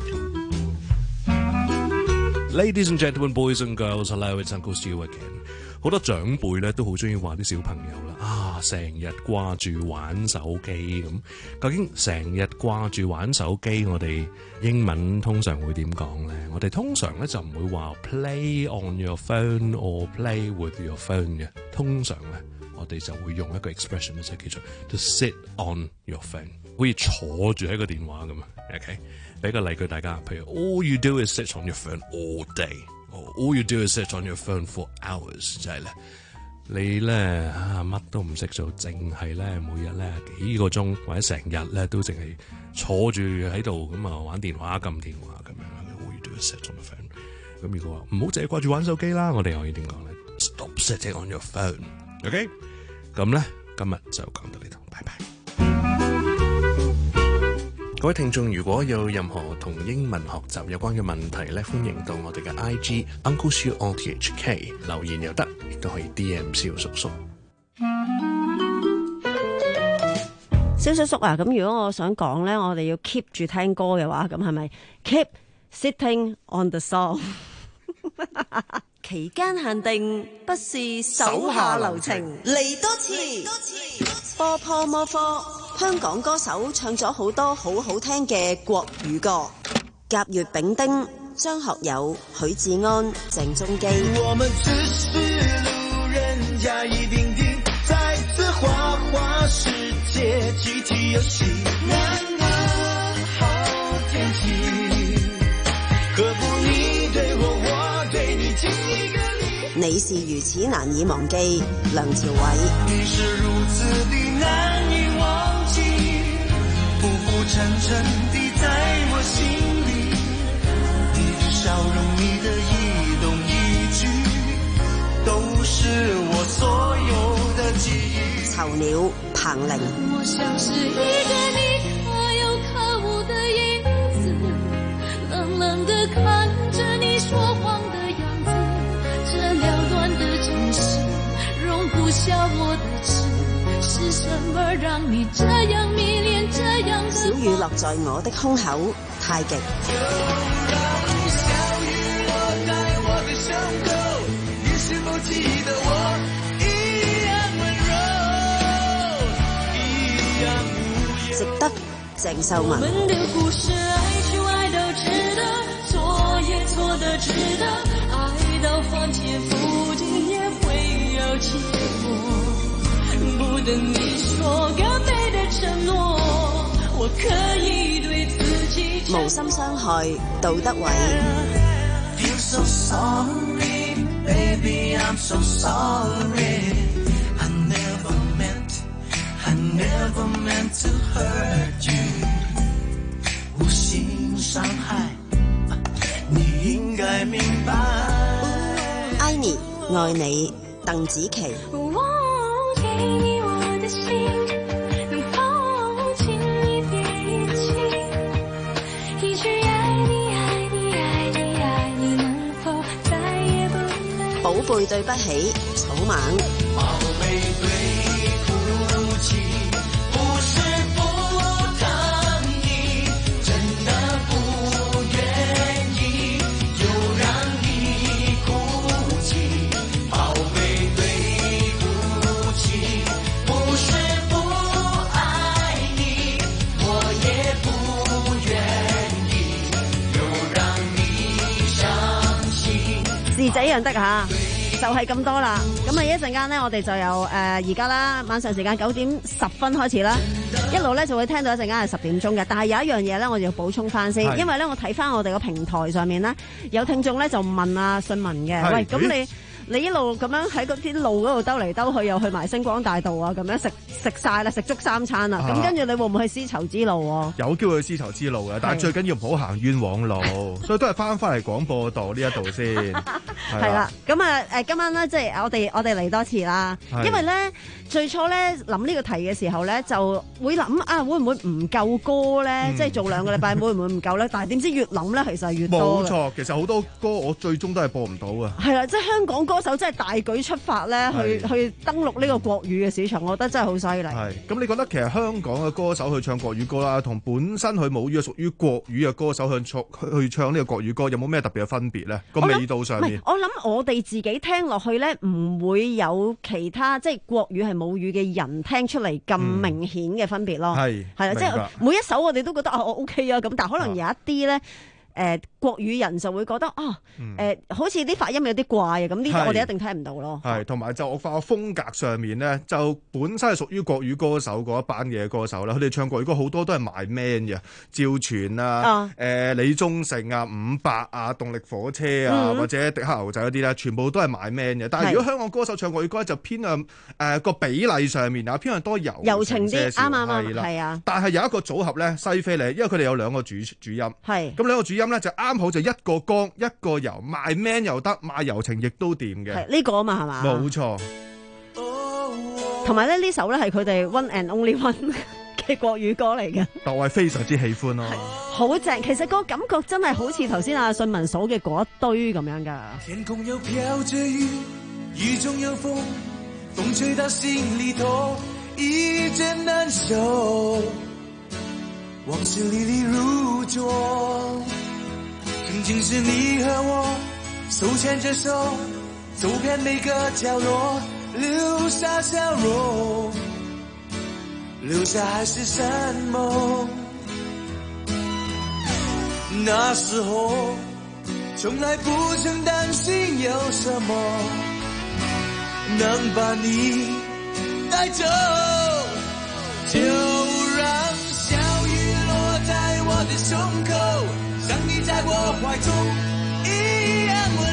Ladies and gentlemen, boys and girls, hello, it's Uncle Stu again. 好多長輩咧都好中意話啲小朋友啦，啊成日掛住玩手機咁。究竟成日掛住玩手機，我哋英文通常會點講咧？我哋通常咧就唔會話 play on your phone or play with your phone 嘅。通常咧，我哋就會用一個 expression 咧，就係叫做 to sit on your phone， 好似坐住喺個電話咁啊。OK， 俾個例句大家，譬如 all you do is sit on your phone all day。All you do is sit on your phone for hours， 就係咧，你咧啊乜都唔識做，淨係咧每日咧幾個鐘或者成日咧都淨係坐住喺度咁啊玩電話、撳電話咁樣。All you do is sit on your phone。咁如果話唔好淨係掛住玩手機啦，我哋可以點講咧 ？Stop sitting on your phone。OK， 咁咧今日就講到呢度，拜拜。 各位聽眾，如果有任何同英文學習有關嘅問題咧，歡迎到我哋嘅 I G Uncle Siu on T H K 留言又得，亦都可以 D M 蕭叔叔。 蕭叔叔啊，咁如果我想講咧，我哋要 keep 住聽歌嘅話，咁係咪 keep sitting on the song？ 期間限定，不是手下留情。嚟多次，波破摩科，香港歌手唱咗好多好好聽嘅國語歌，甲乙丙丁、張學友、許志安、鄭中基。 我們只是路人甲乙丙丁，在此花花世界集體遊戲。男兒好天氣，何不你對我，我對你，敬一個禮。 你是如此難以忘記，梁朝偉。 你是如此的難以忘記，浮浮沉沉地在我心裡，你的笑容，你的一動一舉，都是我所有的記憶。 囚鳥彭羚。 我像是一個你可有可無的影子，冷冷地看着你說謊的樣子，這了斷的城市容不下我的痴，是什麼讓你這樣迷戀這樣的小雨落在我的胸口，太極。 就讓小雨落在我的胸口，你是否記得我一樣溫柔，一樣無憂。 值得鄭秀文。 我們的故事愛去愛都值得，錯也錯得值得，愛到翻天覆地也會有結果。不等你說個美的承諾，我可以對自己無心傷害，杜德偉。 Feel so sorry, baby, I'm so sorry. I never meant, I never meant to hurt you. 無心傷害，你應該明白。 Ivy 愛你，鄧紫棋。 給你我的心，能否請你別遺棄？一句愛你愛你愛你愛你，能否再也不來？ 寶貝對不起，草蜢。 寶貝對不起，不是不疼你，真的不願意，就讓你哭泣。寶貝對不起。 是這樣的嚇，就係、是、咁多啦。咁啊，一陣間呢，我哋就由誒而家啦，晚上時間九點十分開始啦，一路咧就會聽到一陣間係十點鐘嘅。但係有一樣嘢咧，我哋要補充翻先，因為咧我睇翻我哋個平台上面咧，有聽眾咧就問啊信文嘅，喂，咁你？你一路咁樣喺嗰啲路嗰度兜嚟兜去，又去埋星光大道啊，咁樣食食曬啦，食足三餐啦。咁跟住你會唔會去絲綢之路喎？ 有機會去絲綢之路嘅，但係最緊要唔好行冤枉路，所以都係翻返嚟廣播道呢一度先。 係啦，咁啊誒，今晚咧即係我哋我哋嚟多次啦，因為咧最初咧諗呢個題嘅時候咧，就會諗啊會唔會唔夠歌咧？即係做兩個禮拜會唔會唔夠咧？但係點知越諗咧，其實係越多。 冇錯，其實好多歌我最終都係播唔到啊。 係啦，即係香港歌。 歌手真係大舉出發咧，去去登陸呢個國語嘅市場，我覺得真係好犀利。 係咁，你覺得其實香港嘅歌手去唱國語歌啦，同本身佢母語係屬於國語嘅歌手去唱去唱呢個國語歌，有冇咩特別嘅分別咧？個味道上面， 我諗我哋自己聽落去咧，唔會有其他即係國語係母語嘅人聽出嚟咁明顯嘅分別咯。係係啦，即係每一首我哋都覺得啊，我 OK 啊咁，但係可能有一啲咧。誒、呃、國語人就會覺得啊，誒、 嗯呃、好似啲發音有啲怪啊，咁呢啲我哋一定聽唔到咯。 係，同埋就我發覺風格上面咧，就本身係屬於國語歌手嗰一班嘅歌手啦。佢哋唱國語歌好多都係賣 man 嘅，趙傳啊、誒、 啊呃、 李宗盛啊、伍佰啊、動力火車啊，嗯、或者迪克牛仔嗰啲咧，全部都係賣 man 嘅。但係如果香港歌手唱國語歌就偏向誒個、呃、比例上面啊，偏向多柔柔情啲，啱啱啱，係啊。 但係有一個組合咧，西非利，因為佢哋有兩個主主音，係咁兩個主音咧就啱好就一個剛一個柔，賣 man 又得，賣柔情亦都掂嘅。係呢個啊嘛，係嘛？ 冇錯。 同埋咧呢首咧係佢哋 One and Only One 嘅國語歌嚟嘅。 但我係非常之喜歡咯。 好正，其實個感覺真係好似頭先阿信文數嘅嗰一堆咁樣㗎。 天空又飄着雨，雨中有風，風吹到心裡頭，一陣難受，往事歷歷如昨。曾經是你和我手牽着手，走遍每個角落，留下笑容，留下海誓山盟。那時候從來不曾擔心有什麼能把你帶走，就讓小雨落在我的胸口，像你在我懷中一樣溫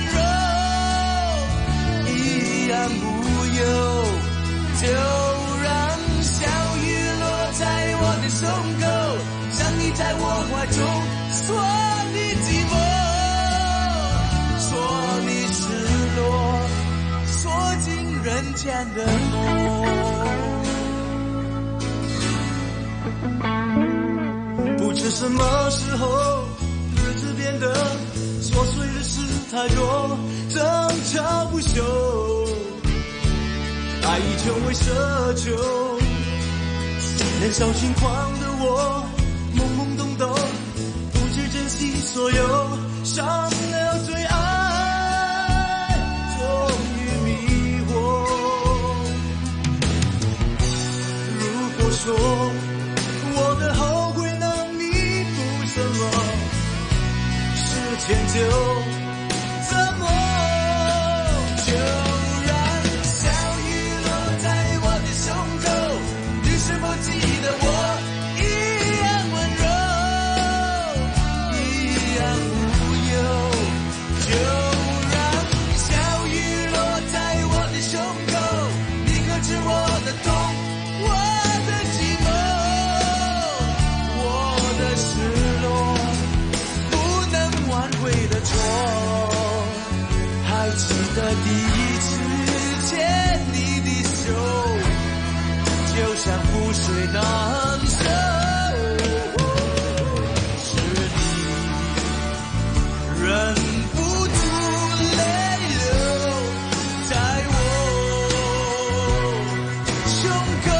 柔，一樣無憂，就讓小雨落在我的胸口，像你在我懷中說你寂寞，說你失落，說盡人間的夢，不知什麼時候變得瑣碎的事太多，爭吵不休，愛已成為奢求。年少輕狂的我，懵懵懂懂，不知珍惜所有，傷了最愛，終於迷惑。如果說我的後悔能彌補什麼，遷就怎麼，就讓小雨落在我的胸口，你是否記得我一樣溫柔，一樣無憂，就讓小雨落在我的胸口，你可知我的痛，我的寂寞，我的失落，挽回的錯，還記得第一次牽你的手，就像覆水難收，是你忍不住淚流在我胸口。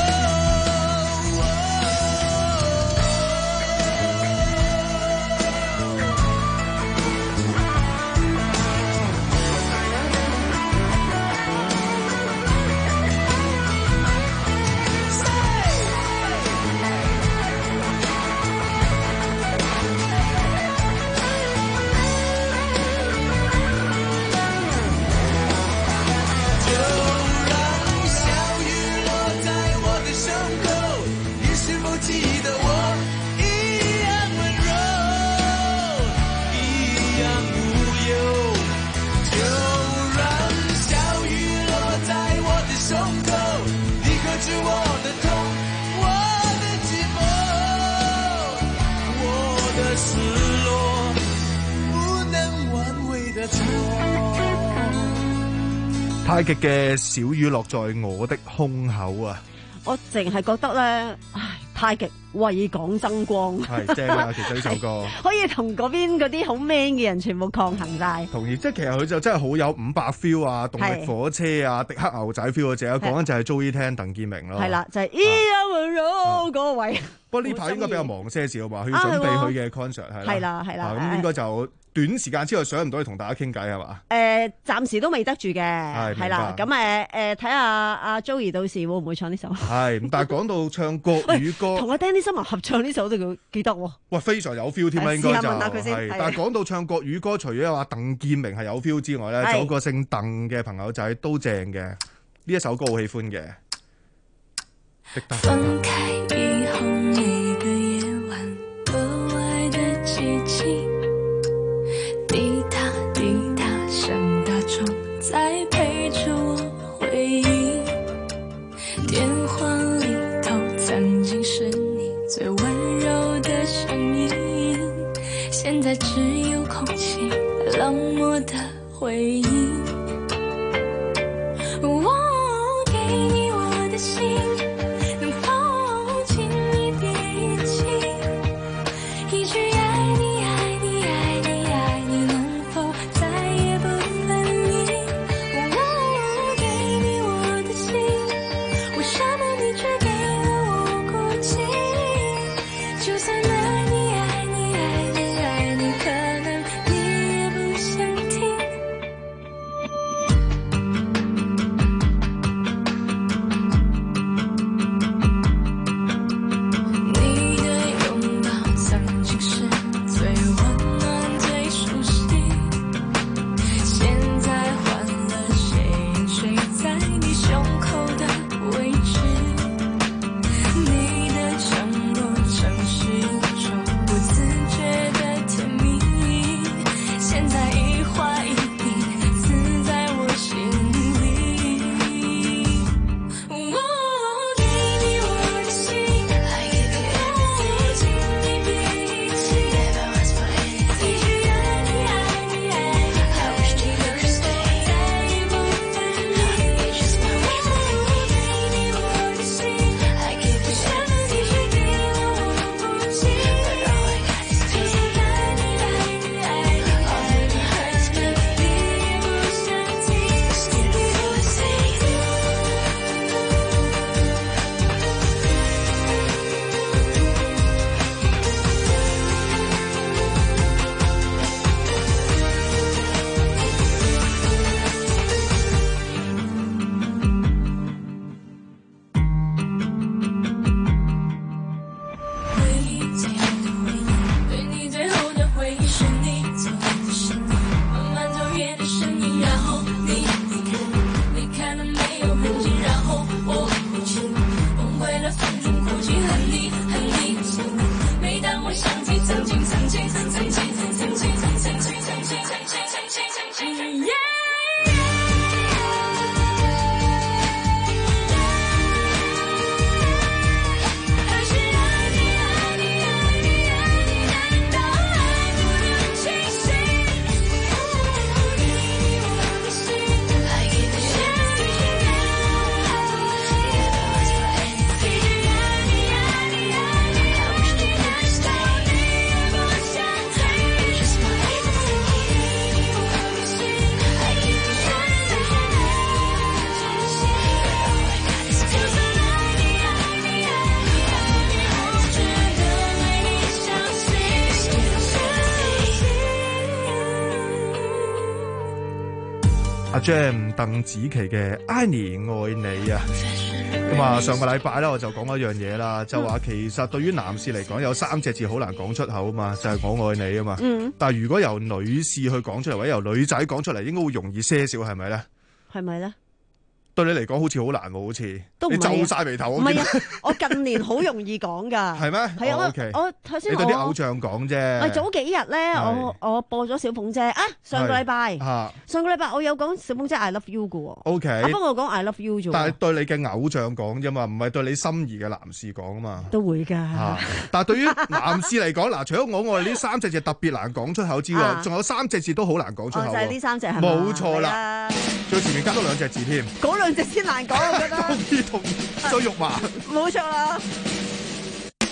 太極嘅小雨落在我的胸口啊！ 我淨係覺得咧，唉，太極為港爭光， 係正啊！其實呢首歌可以同嗰邊嗰啲好 man 嘅人全部抗衡晒。 同意，即係其實佢就真係好有五百 feel 啊，動力火車啊，迪克牛仔 feel 嗰隻啊，講緊就係 Joey Tan 鄧建明咯。 係啦，就係 Evan 嗰位。 不過呢排應該比較忙些少嘛，佢要準備佢嘅 concert 係啦。 係啦係啦， 咁應該就短時間之內上唔到去同大家傾偈係嘛？ 誒，暫時都未得住嘅， 係啦。咁誒誒，睇下阿 Joey 到時會唔會唱呢首？ 係，但係講到唱國語歌， 同阿 Danny Summer合唱呢首都叫記得喎。 喂，非常有 feel 添啦，應該就係。 但係講到唱國語歌，除咗話鄧建明係有 feel 之外咧，仲有個姓鄧嘅朋友仔都正嘅，呢一首歌好喜歡嘅。 分開以後每個夜晚格外的寂靜，滴答滴答像大鐘在陪着我回憶，電話裡頭曾經是你最溫柔的聲音，現在只有空氣冷漠的回憶，我給你我的心， 阿 Jam 鄧紫棋嘅 I 年愛你啊，咁啊上個禮拜咧我就講一樣嘢啦，就話其實對於男士嚟講有三隻字好難講出口啊嘛，就係、是、我愛你啊嘛。嗯。但係如果由女士去講出嚟，或者由女仔講出嚟，應該會容易些少，係咪咧？係咪咧？對你嚟講好似好難喎，好似你皺晒眉頭。 唔係啊，我近年好容易講㗎。係咩？係啊，我我頭先我你對啲偶像講啫。 咪早幾日咧，我我播咗小鳳姐啊，上個禮拜，上個禮拜我有講小鳳姐 I love you 㗎喎。O K。不過我講 I love you 啫。 但係對你嘅偶像講啫嘛，唔係對你心儀嘅男士講啊嘛。 都會㗎。 但係對於男士嚟講，嗱，除咗我愛呢三隻字特別難講出口之外，仲有三隻字都好難講出口。 就係呢三隻係冇錯啦，最前面加多兩隻字添。 兩隻先難講，我覺得。 同意同意，最肉麻。 冇錯啦。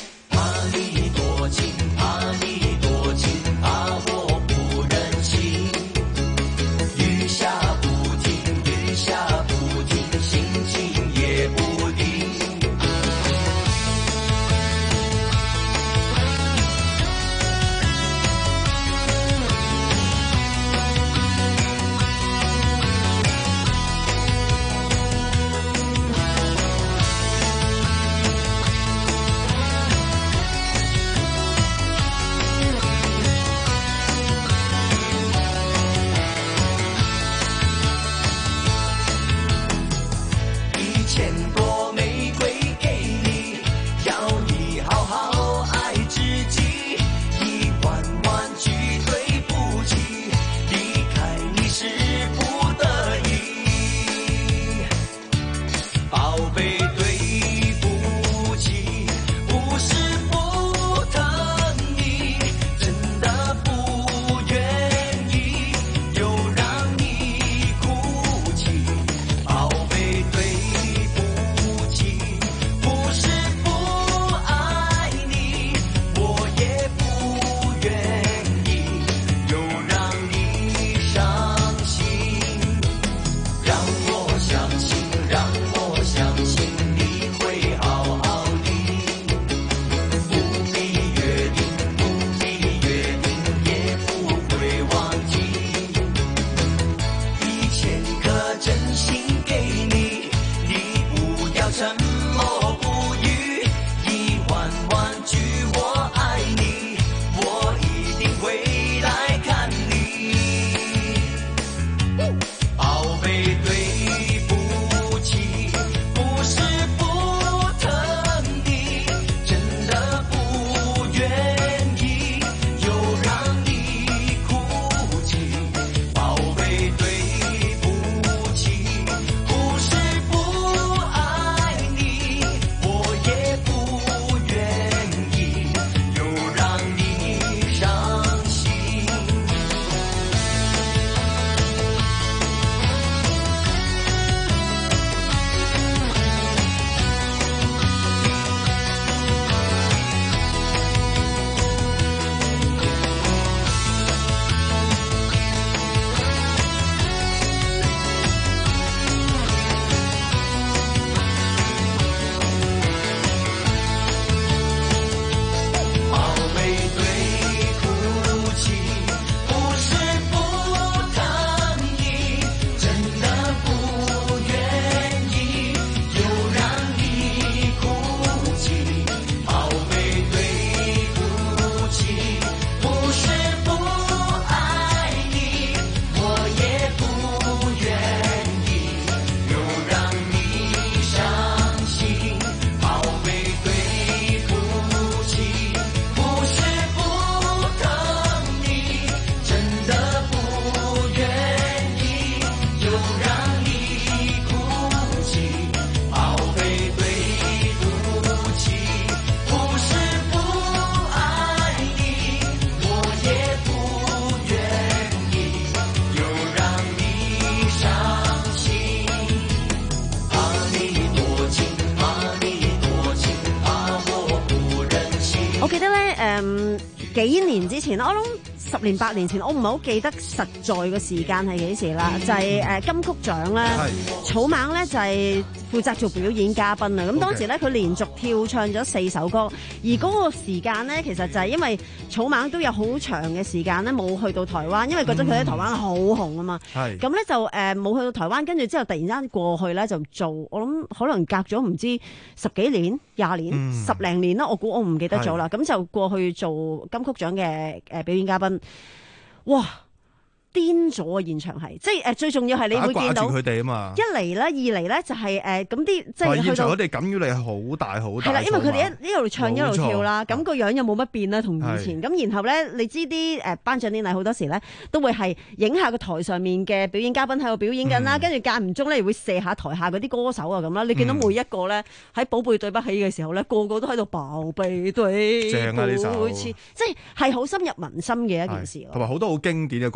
誒幾年之前，我諗十年八年前，我唔係好記得實在嘅時間係幾時啦。就係誒金曲獎咧，草蜢咧就係負責做表演嘉賓啊。咁當時咧佢連續跳唱咗四首歌，而嗰個時間咧其實就係因為草蜢都有好長嘅時間咧冇去到台灣，因為覺得佢喺台灣好紅啊嘛。係咁咧就誒冇去到台灣，跟住之後突然之間過去咧就做，我諗可能隔咗唔知十幾年、廿年、嗯、十零年啦。我估我唔記得咗啦。咁就過去做金曲獎嘅誒表演嘉賓，哇！癲咗啊！現場係，即係誒最重要係你會見到佢哋啊嘛。一嚟咧，二嚟咧就係誒咁啲即係去到現場佢哋感染力係好大好大。 係啦，因為佢哋一一路唱一路跳啦，咁個樣又冇乜變啦，同以前。咁然後咧，你知啲誒頒獎典禮好多時咧都會係影下個台上面嘅表演嘉賓喺度表演緊啦，跟住間唔中咧會射下台下嗰啲歌手啊咁啦。你見到每一個咧喺寶貝對不起嘅時候咧，個個都喺度寶貝對。 正啊！呢首即係係好深入民心嘅一件事咯。 同埋好多好經典嘅國語歌啦。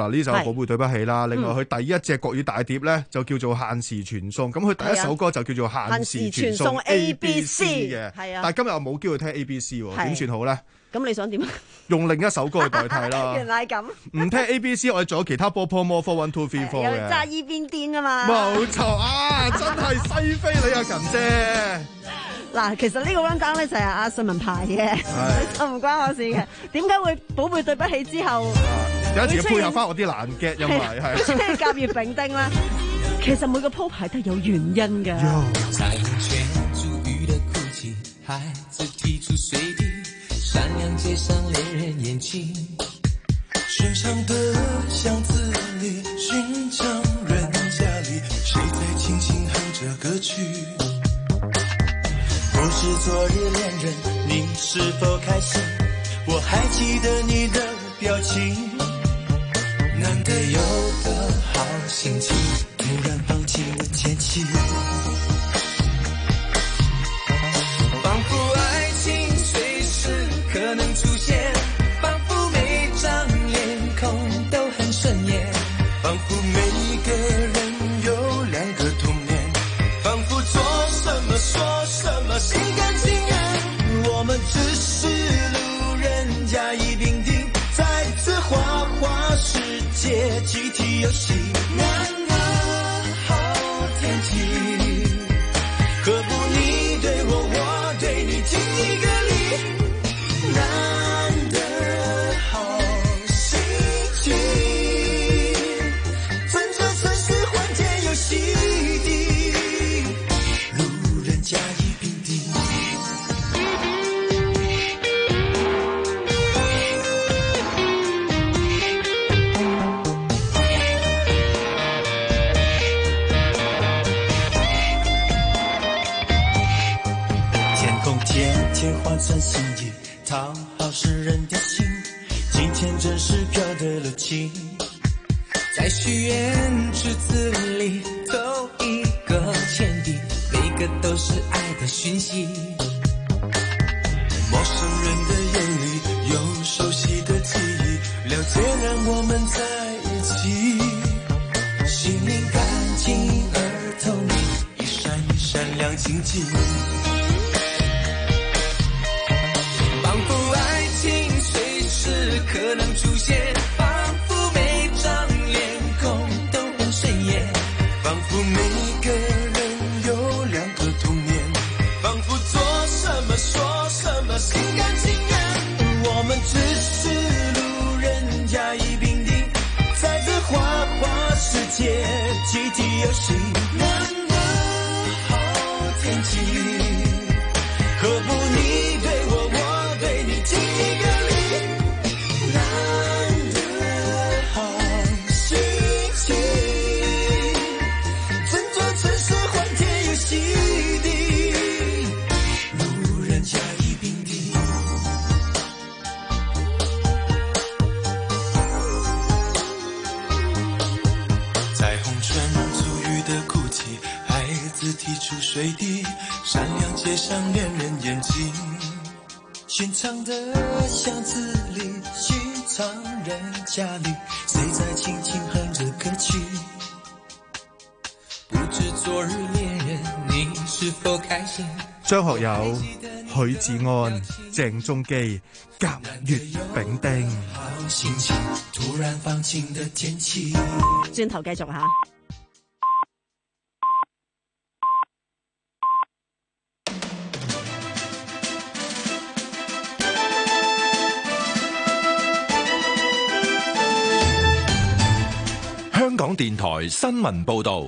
啦，呢首《寶貝對不起》啦。另外佢第一隻國語大碟咧就叫做限時傳送，咁佢第一首歌就叫做限時傳送 A B C 嘅。係啊，但係今日我冇機會聽 A B C 喎，點算好咧？ 咁你想點？ 用另一首歌去代替啦。 原來咁。唔聽 A B C， 我哋仲有其他波波摩 four one two three four 嘅。 有揸依邊癲啊嘛。 冇錯啊，真係西非你阿琴姐。 嗱，其實呢個 round down 咧就係阿信文排嘅，就唔關我事嘅。點解會寶貝對不起之後， 有時要配合翻我啲爛 get，因為係即係甲乙丙丁啦。其實每個鋪排都有原因嘅。 山羊街上恋人眼睛，深长的巷子里，寻常人家里，谁在轻轻哼着歌曲？我是昨日恋人，你是否开心？我还记得你的表情，难得有个好心情，突然放晴的天气，仿佛爱情随时可能出现，仿佛每张脸孔都很顺眼，仿佛每个人有两个童年，仿佛做什么说什么心甘情愿，我们只是路人甲乙丙丁，在这花花世界集体游戏，难得好天气，何不你对我，我对你，敬一个礼，难得好心情，趁着城市欢天又喜地，路人甲乙丙丁。天空天天换成新意，讨好世人的心，今天真是飘对了情，在许愿池子里投一个钱币，每个都是爱的讯息，陌生人的眼里有熟悉的记忆，了解让我们在一起，心灵干净而透明，一闪一闪亮晶晶，仿佛爱情随时可能出现，仿佛每张脸孔都很顺眼，仿佛每个人有两个童年，仿佛做什么说什么心甘情愿，我们只是路人甲乙丙丁，在这花花世界集体游戏，难得好天气，何不你对我，我对你，敬一个礼，难得好心情，整座城市欢天又喜地，路人甲乙丙丁。在红唇足语的哭泣，孩子提出水滴，闪亮街上恋人眼睛，寻常的巷子里，寻常人家里，谁在轻轻哼着歌曲？不知昨日恋人，你是否开心？ 張學友、許志安、鄭中基、甲乙丙丁。 好心情，突然放晴的天氣。 轉頭繼續吓。 香港電台新聞報道。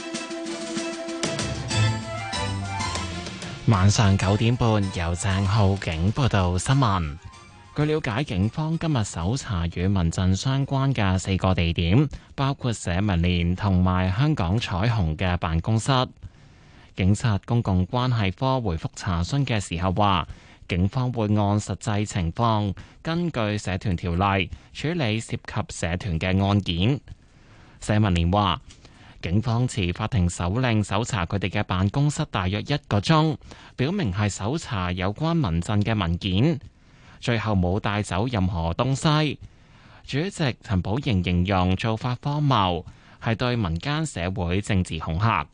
晚上九點半，由鄭浩景報道新聞。據了解，警方今日搜查與民陣相關嘅四個地點，包括社民連同埋香港彩虹嘅辦公室。警察公共關係科回覆查詢嘅時候話，警方會按實際情況，根據社團條例處理涉及社團嘅案件。社民連話，警方持法庭手令搜查佢哋嘅辦公室大約一個鐘，表明係搜查有關民陣嘅文件，最後冇帶走任何東西。 主席陳寶瑩形容做法荒謬，係對民間社會政治恐嚇。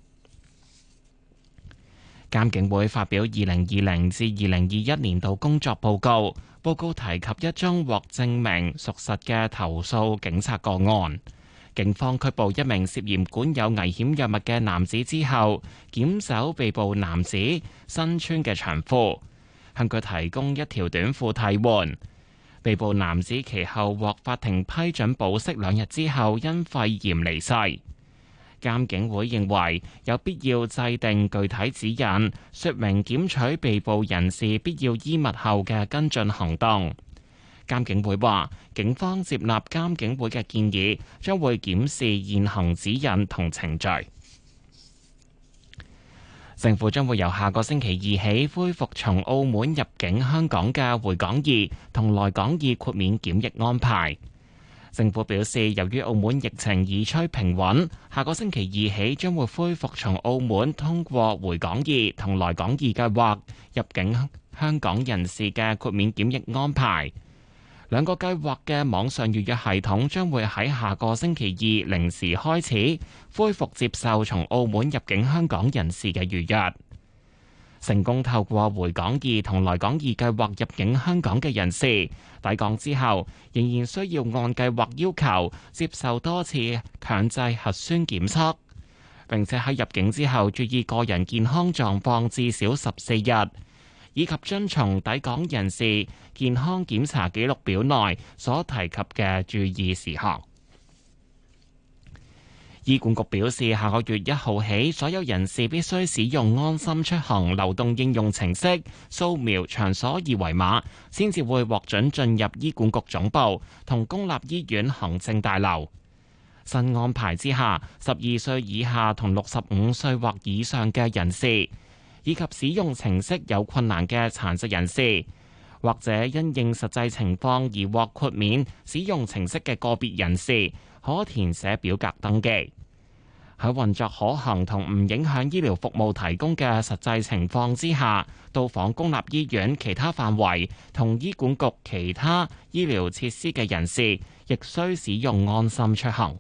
監警會發表二零二零至二零二一年度工作報告，報告提及一宗獲證明屬實嘅投訴警察個案。警方拘捕一名涉嫌管有危險藥物嘅男子之後，檢走被捕男子身穿嘅長褲，向佢提供一條短褲替換。被捕男子其後獲法庭批准保釋兩日之後，因肺炎離世。監警會認為有必要制定具體指引，說明檢取被捕人士必要衣物後嘅跟進行動。監警會話，警方接納監警會嘅建議，將會檢視現行指引同程序。政府將會由下個星期二起恢復從澳門入境香港嘅回港易同來港易豁免檢疫安排。政府表示，由於澳門疫情已趨平穩，下個星期二起將會恢復從澳門通過回港易同來港易計劃入境香港人士嘅豁免檢疫安排。兩個計劃嘅網上預約系統將會喺下個星期二零時開始恢復接受從澳門入境香港人士嘅預約。成功透過回港易同來港易計劃入境香港嘅人士，抵港之後仍然需要按計劃要求接受多次強制核酸檢測，並且喺入境之後注意個人健康狀況至少十四日，以及遵從抵港人士健康檢查記錄表內所提及嘅注意事項。醫管局表示，下個月一號起，所有人士必須使用安心出行流動應用程式掃描場所二維碼，先至會獲准進入醫管局總部同公立醫院行政大樓。新安排之下，十二歲以下同六十五歲或以上嘅人士，以及使用程式有困難嘅殘疾人士，或者因應實際情況而獲豁免使用程式嘅個別人士，可填寫表格登記。喺運作可行同唔影響醫療服務提供嘅實際情況之下，到訪公立醫院其他範圍同醫管局其他醫療設施嘅人士，亦需使用安心出行。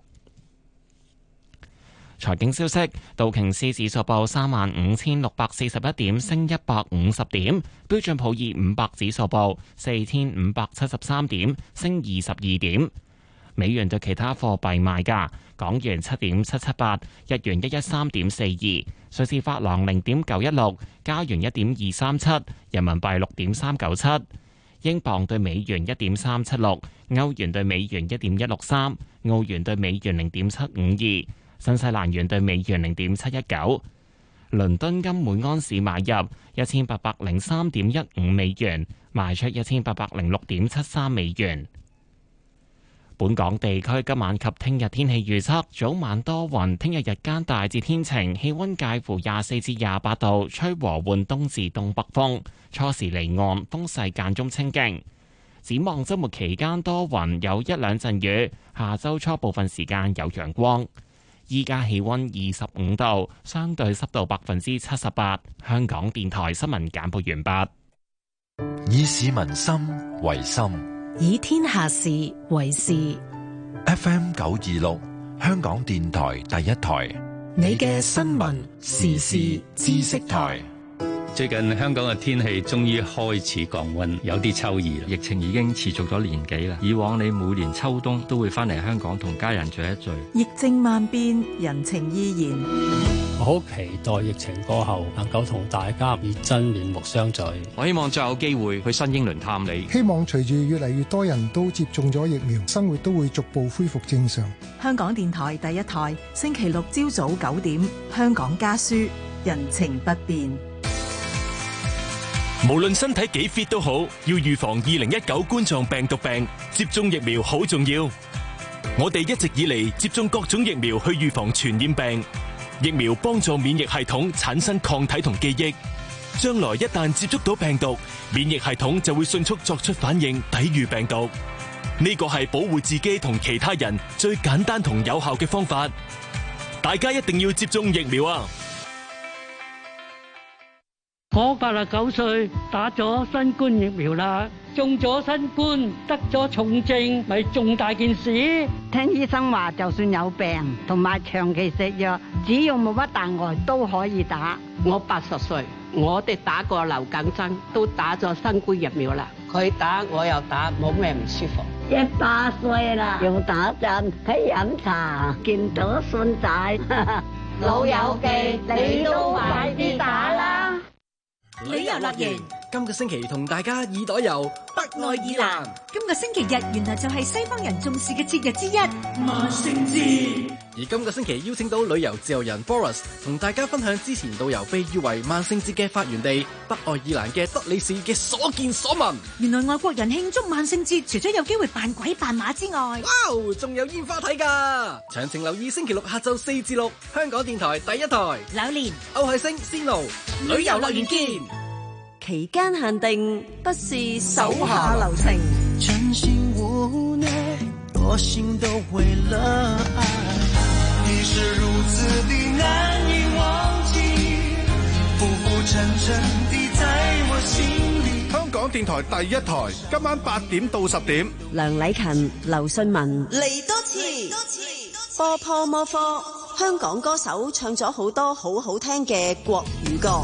財經消息，道瓊斯指數報三萬五千六百四十一點，升一百五十點；標準普爾五百指數報四千五百七十三點，升二十二點。美元對其他貨幣賣價：港元七點七七八，日元一一三點四二，瑞士法郎零點九一六，加元一點二三七，人民幣六點三九七，英鎊對美元一點三七六，歐元對美元一點一六三，澳元對美元零點七五二。新西蘭元對美元零點七一九，倫敦金每安士買入一千八百零三點一五美元，賣出一千八百零六點七三美元。本港地區今晚及聽日天氣預測：早晚多雲，聽日日間大致天晴，氣溫介乎廿四至廿八度，吹和緩東至東北風，初時離岸，風勢間中清勁。展望週末期間多雲，有一兩陣雨，下週初部分時間有陽光。依家氣溫二十五度，相對濕度百分之七十八。香港電台新聞簡報完畢。 以市民心為心， 以天下事為事。 F M 九二六，香港電台第一台， 你嘅新聞時事知識台。 最近香港嘅天氣終於開始降溫，有啲秋意啦。 疫情已經持續咗年幾啦。以往你每年秋冬都會翻嚟香港同家人聚一聚。 疫症萬變，人情依然。 我好期待疫情過後能夠同大家以真面目相聚。 我希望再有機會去新英倫探你。 希望隨住越嚟越多人都接種咗疫苗，生活都會逐步恢復正常。 香港電台第一台，星期六朝早九點，香港家書，人情不變。 無論身體幾 fit 都好，要預防二零一九冠狀病毒病，接種疫苗好重要。我哋一直以嚟接種各種疫苗去預防傳染病，疫苗幫助免疫系統產生抗體同記憶，將來一旦接觸到病毒，免疫系統就會迅速作出反應，抵禦病毒。呢個係保護自己同其他人最簡單同有效嘅方法。大家一定要接種疫苗啊！ 我八十九歲，打咗新冠疫苗啦，中咗新冠，得咗重症，咪重大件事。 聽醫生話，就算有病同埋長期食藥，只要冇乜大礙都可以打。 我八十歲，我哋打過流感針，都打咗新冠疫苗啦。佢打我又打，冇咩唔舒服。 一百歲啦，又打針，喺飲茶，見到孫仔， 老友記，你都快啲打啦！ 旅遊樂園今個星期同大家耳朵遊北愛爾蘭。 今個星期日原來就係西方人重視嘅節日之一萬聖節。而今個星期邀請到旅遊自由人 Boris 同大家分享之前導遊被譽為萬聖節嘅發源地北愛爾蘭嘅德里士嘅所見所聞。 原來外國人慶祝萬聖節，除咗有機會扮鬼扮馬之外， 哇，仲有煙花睇㗎！詳情留意星期六下晝四至六，香港電台第一台。 柳蓮、 歐海星、仙奴，旅遊樂園見。 期間限定，不是手下留情。 真心無奈，多心都為了愛，你是如此的難以忘記，浮浮沉沉地在我心裏。 香港電台第一台，今晚八點到十點， 梁禮勤、劉信文嚟多次。 波破摩科，香港歌手唱咗好多好好聽嘅國語歌。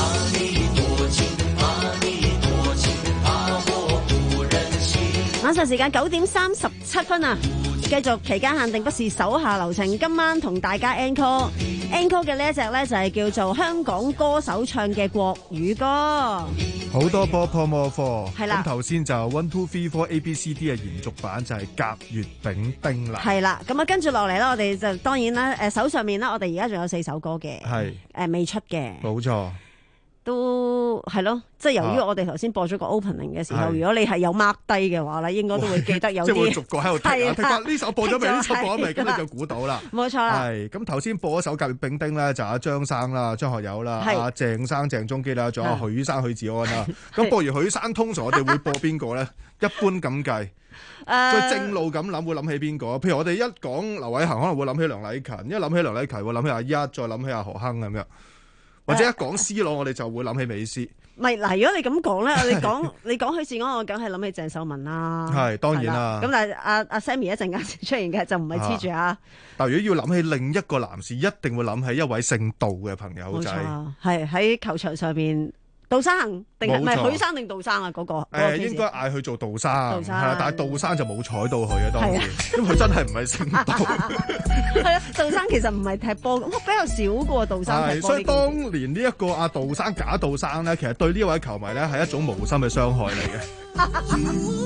晚上時間九點三十七分啊！繼續期間限定，不是手下留情。今晚同大家 encore encore 嘅呢一隻呢，就係叫做香港歌手唱嘅國語歌。 好多波破摩科係啦。 咁頭先就 one two three four A B C D 嘅延續版就係甲乙丙丁啦。 係啦，咁啊跟住落嚟啦，我哋就當然啦，誒手上面啦，我哋而家仲有四首歌嘅， 係誒未出嘅， 冇錯。 都係咯，即係由於我哋頭先播咗個 opening 嘅時候，如果你係有 mark 低嘅話咧，應該都會記得有啲。 即係會逐個喺度睇啊，睇下呢首播咗未？呢首播咗未？咁你就估到啦。 冇錯啦。 係咁頭先播一首甲乙丙丁咧，就阿張生啦、張學友啦、阿鄭生、鄭中基啦，仲有許生、許志安啦。咁播完許生，通常我哋會播邊個咧？一般咁計，再正路咁諗，會諗起邊個？譬如我哋一講劉偉恒，可能會諗起梁禮勤；一諗起梁禮勤，會諗起阿一，再諗起阿何亨咁樣。或者一講 C 朗，我哋就會諗起美斯。唔係嗱，如果你咁講咧，你講你講許志安，我梗係諗起鄭秀文啦。係當然啦。咁但係阿阿 Sammy 一陣間出現嘅就唔係黐住啊。但係如果要諗起另一個男士，一定會諗起一位姓杜嘅朋友仔。係喺球場上邊。杜生定係唔係許生定杜生啊？嗰個誒應該嗌佢做杜生，係啦，但係杜生就冇睬到佢啊，當時，因為佢真係唔係姓杜。係啊，杜生其實唔係踢波，比較少過杜生踢波。所以當年呢一個阿杜生假杜生咧，其實對呢位球迷咧係一種無心嘅傷害嚟嘅。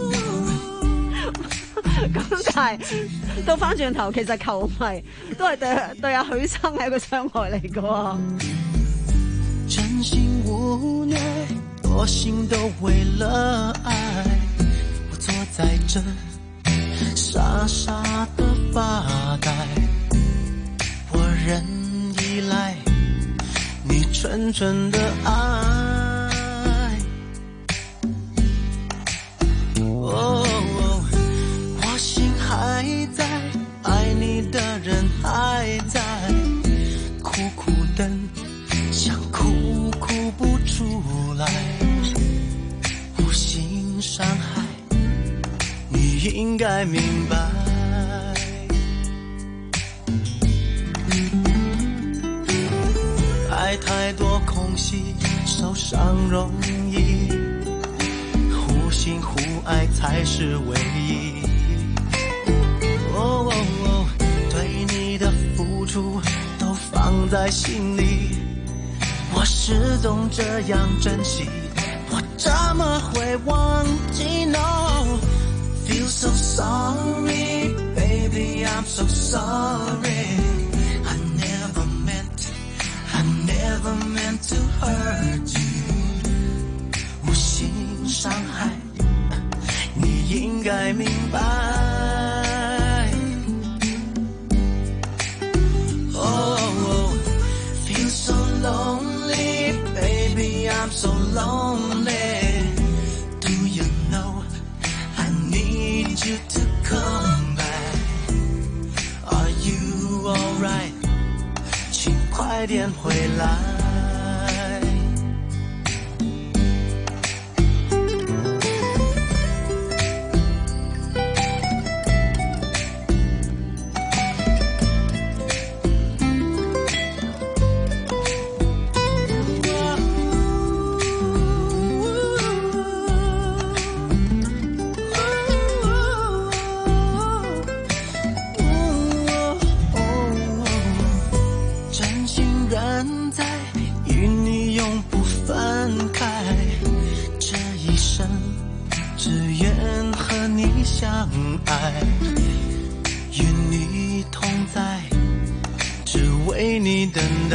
咁但係到翻轉頭，其實球迷都係對對阿許生係一個傷害嚟㗎。 真心無奈，多心都為了愛，我坐在這傻傻的發呆，我仍依賴你純純的愛。哦，我心還在，愛你的人還在，苦苦等想哭哭不出來，無心傷害，你應該明白。愛太多空隙，受傷容易，互信互愛才是唯一。哦哦哦，對你的付出都放在心裡，我始終這樣珍惜，我怎麼會忘記 ？No, feel so sorry, baby, I'm so sorry. I never meant, I never meant to hurt you. 無心傷害，你應該明白。Oh, feel so lonely.I'm so lonely. Do you know I need you to come back? Are you alright? 請快點回來。 然在，与你永不分开。这一生只愿和你相爱，与你同在，只为你等待。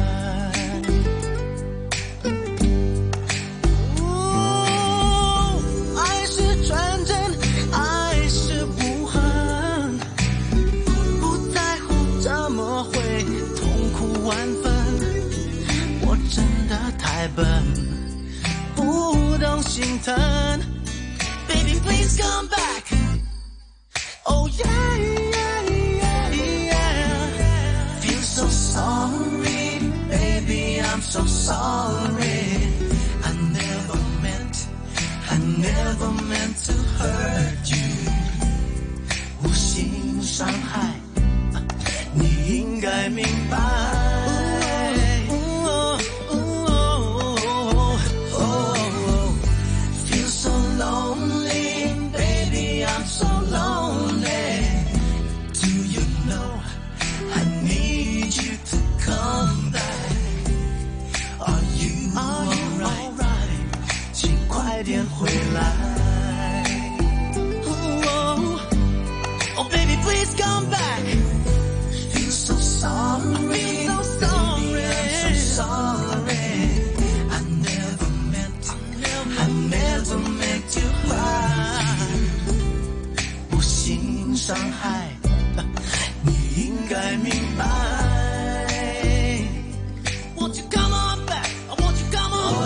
哦，爱是纯真，爱是无痕，不在乎怎么会痛苦万分。我真的太笨，不懂心疼。Baby, please come back. Oh yeah, yeah, yeah, yeah. Feel so sorry, baby, I'm so sorry. I never meant, I never meant to hurt you. 无心伤害，你应该明白。快点回来 oh, oh baby please come back. Feel so sorry, Feel so sorry. Baby, I'm so sorry. I never meant, I never meant to hurt you. 无心伤害，你应该明白。Won't you come on back? Won't you come on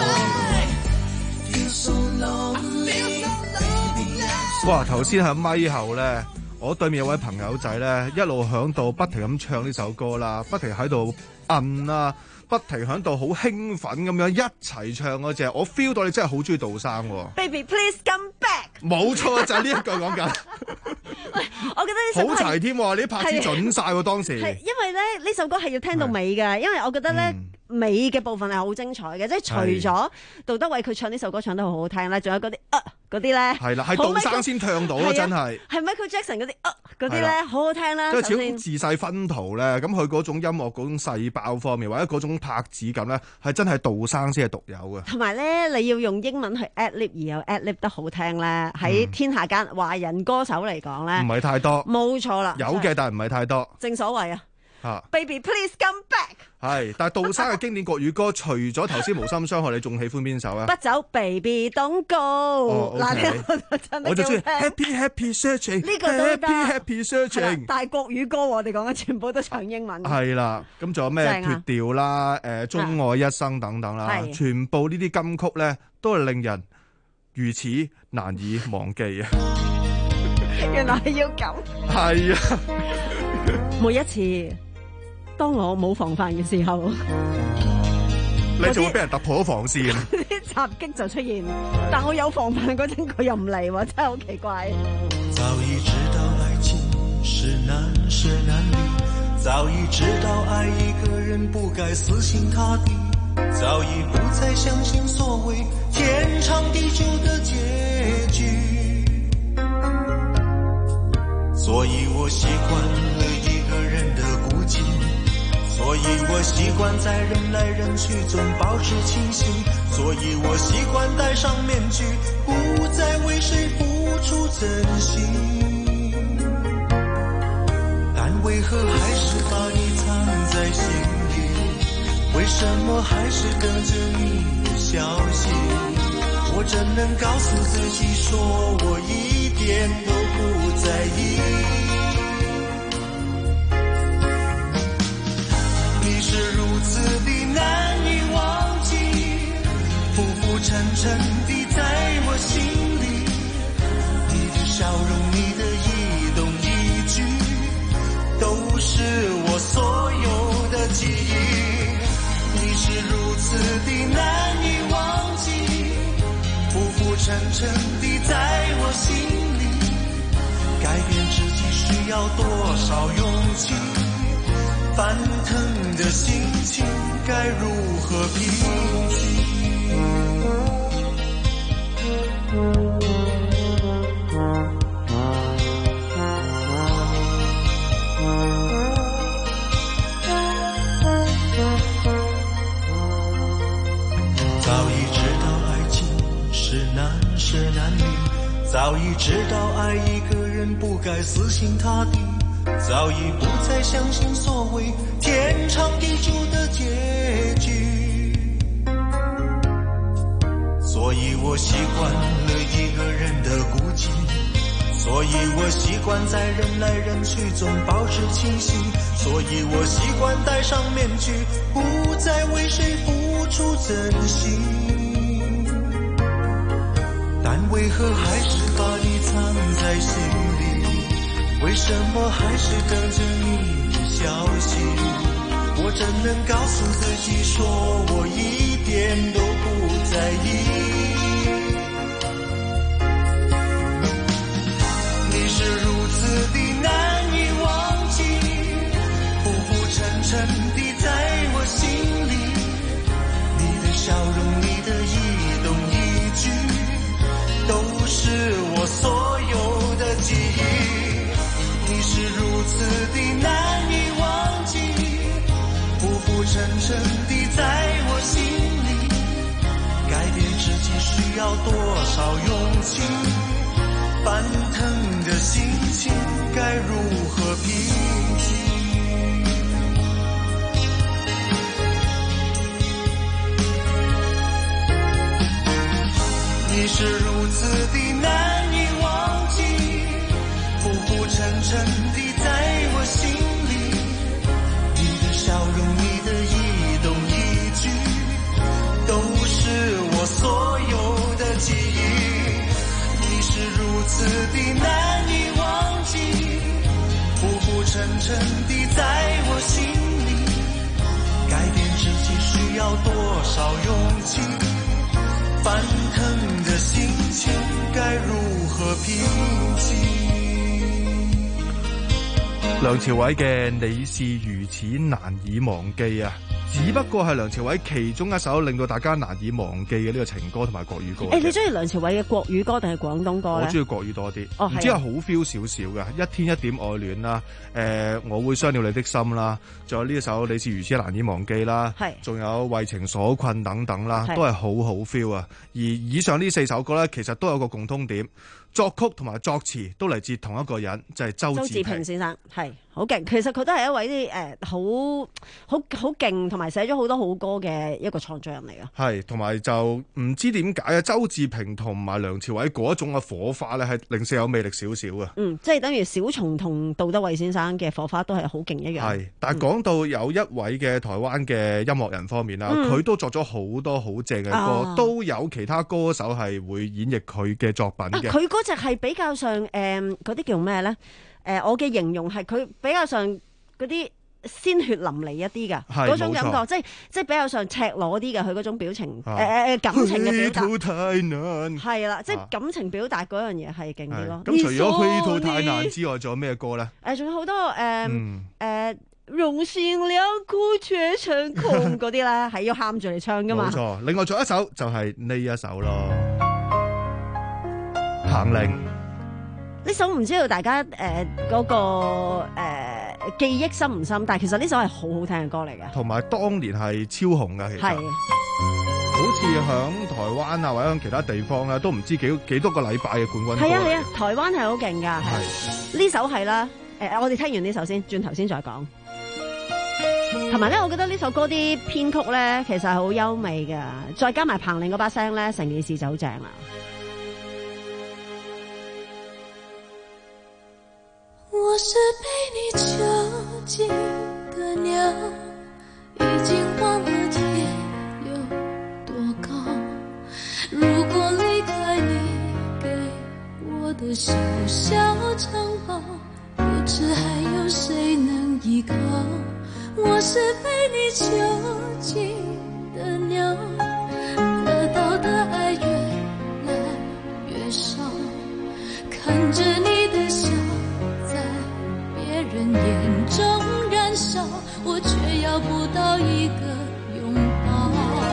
back?So lonely, baby, 哇！頭先喺咪後咧，我對面有位朋友仔咧，一路響度不停咁唱呢首歌啦，不停喺度摁啦，不停響度好興奮咁樣一齊唱嗰隻，我 feel 到你真係好中意杜生喎。 Baby, please come back。 冇錯，就係呢一句講緊。 我覺得呢首歌好齊添喎，你啲拍子準晒喎當時。 係因為咧呢首歌係要聽到尾嘅，因為我覺得咧。嗯尾嘅部分係好精彩嘅，即係除咗杜德偉佢唱呢首歌唱得好好聽咧，仲有嗰啲啊嗰啲咧， 係啦，係杜生先唱到啊，真係。係 Michael Jackson 嗰啲啊嗰啲咧，好好聽啦。 即係始終自細薰陶咧，咁佢嗰種音樂嗰種細胞方面，或者嗰種拍子感咧，係真係杜生先係獨有嘅。 同埋咧，你要用英文去 ad lib 而又 ad lib 得好聽咧，喺天下間華人歌手嚟講咧， 唔係太多。 冇錯啦， 有嘅，但係唔係太多。 正所謂啊。 啊、 Baby please come back 係，但係杜生嘅經典國語歌，除咗頭先無心傷害，你仲喜歡邊首啊？ 不走 Baby don't go，嗱、 哦 okay, 我就中意 Happy Happy Searching， 呢個都得 Happy Happy Searching， 但係國語歌我哋講嘅全部都唱英文。 係啦，咁仲有咩脫調啦、誒鍾愛一生等等啦，全部呢啲金曲咧都係令人如此難以忘記啊！ 原來係要咁。 係啊， 每一次。當我冇防範嘅時候， 你就會俾人突破咗防線， 啲襲擊就出現。但我有防範嗰陣，佢又唔嚟喎，真係好奇怪。 早已知道愛情是難捨難離，早已知道愛一個人不該死心塌地，早已不再相信所謂天長地久的結局，所以我習慣了一個人的孤寂。所以我習慣在人來人去中保持清醒，所以我習慣戴上面具，不再為誰付出真心。但為何還是把你藏在心裡？為什麼還是等着你的消息？我怎能告訴自己說我一點都不在意？是如此的難以忘記，浮浮沉沉地在我心裡，你的笑容，你的一動一舉，都是我所有的記憶。你是如此的難以忘記，浮浮沉沉地在我心裡，改變自己需要多少勇氣？翻騰的心情該如何平息？ 早已知道爱一个人不该死心塌地，早已不再相信所谓天长地久的结局，所以我习惯了一个人的孤寂，所以我习惯在人来人去中保持清醒，所以我习惯戴上面具，不再为谁付出真心，但为何还是把你藏在心里，为什么还是等着你的消息，我怎能告诉自己说我一点都不在意，你是如此的难以忘记，浮浮沉沉地在我心里，你的笑容，你的一动一举，都是我所有的记忆，你是如此的难以忘记，浮浮沉沉地在我心里，改变自己需要多少勇气，翻腾的心情该如何平静，你是如此的难以忘记，浮浮沉沉地在我心里，你的笑容，你的一动一举，都是我所有的记忆，你是如此的难以忘记，浮浮沉沉地在我心里，改变自己需要多少勇气，翻腾的心情該如何平靜。 梁朝偉嘅你是如此難以忘記啊，只不過係梁朝偉其中一首令到大家難以忘記嘅呢個情歌同埋國語歌。 誒，你中意梁朝偉嘅國語歌定係廣東歌咧？ 我中意國語多啲， 哦， 唔知係好 feel 少少嘅，一天一點愛戀啦，誒、呃，我會傷了你的心啦，仲有呢一首你是如此難以忘記啦，係，仲有為情所困等等啦，都係好好 feel 啊。而以上呢四首歌咧，其實都有個共通點。作曲同埋作詞都嚟自同一個人，就係、是、周志平先生，係好勁。其實佢都係一位啲誒好好好勁，同埋寫咗好多好歌嘅一個創作人嚟㗎。係， 同埋就唔知點解啊，周志平同埋梁朝偉嗰種嘅火花咧，係零舍有魅力少少嘅。嗯， 即係等於小松同杜德偉先生嘅火花都係好勁一樣。係， 但係講到有一位嘅台灣嘅音樂人方面啦，佢、嗯、都作咗好多好正嘅歌、啊，都有其他歌手係會演繹佢嘅作品嘅。 佢、啊就係比較上誒嗰啲叫咩咧？誒、呃，我嘅形容係佢比較上嗰啲鮮血淋漓一啲嘅嗰種感覺，即係即係比較上赤裸啲嘅佢嗰種表情誒誒、呃、感情嘅表達。係啦，即係感情表達嗰樣嘢係勁啲咯。 咁除咗《虛度太難》之外，仲有咩歌咧？誒、 呃，仲有好多誒誒、呃嗯呃，用善良苦卻成空嗰啲咧，係要喊住嚟唱噶嘛。 冇錯，另外仲有一首就係呢一首咯。行令呢首唔知道大家誒嗰、呃那個誒、呃、記憶深唔深，但係其實呢首係好好聽嘅歌嚟嘅， 同埋當年係超紅嘅，其實係好似響台灣啊或者響其他地方咧都唔知幾幾多個禮拜嘅冠軍歌。 係啊係啊，台灣係好勁㗎，係呢首係啦。誒、呃，我哋聽完呢首先，轉頭先再講。同埋咧，我覺得呢首歌啲編曲咧其實係好優美嘅，再加埋彭羚嗰把聲咧，成件事就好正啦。 我是被你囚禁的鳥，已經忘了天有多高。如果離開你給我的小小城堡，不知還有誰能依靠。我是被你囚禁的鳥，得到的愛越來越少，看着你的笑人眼中燃燒，我卻要不到一個擁抱。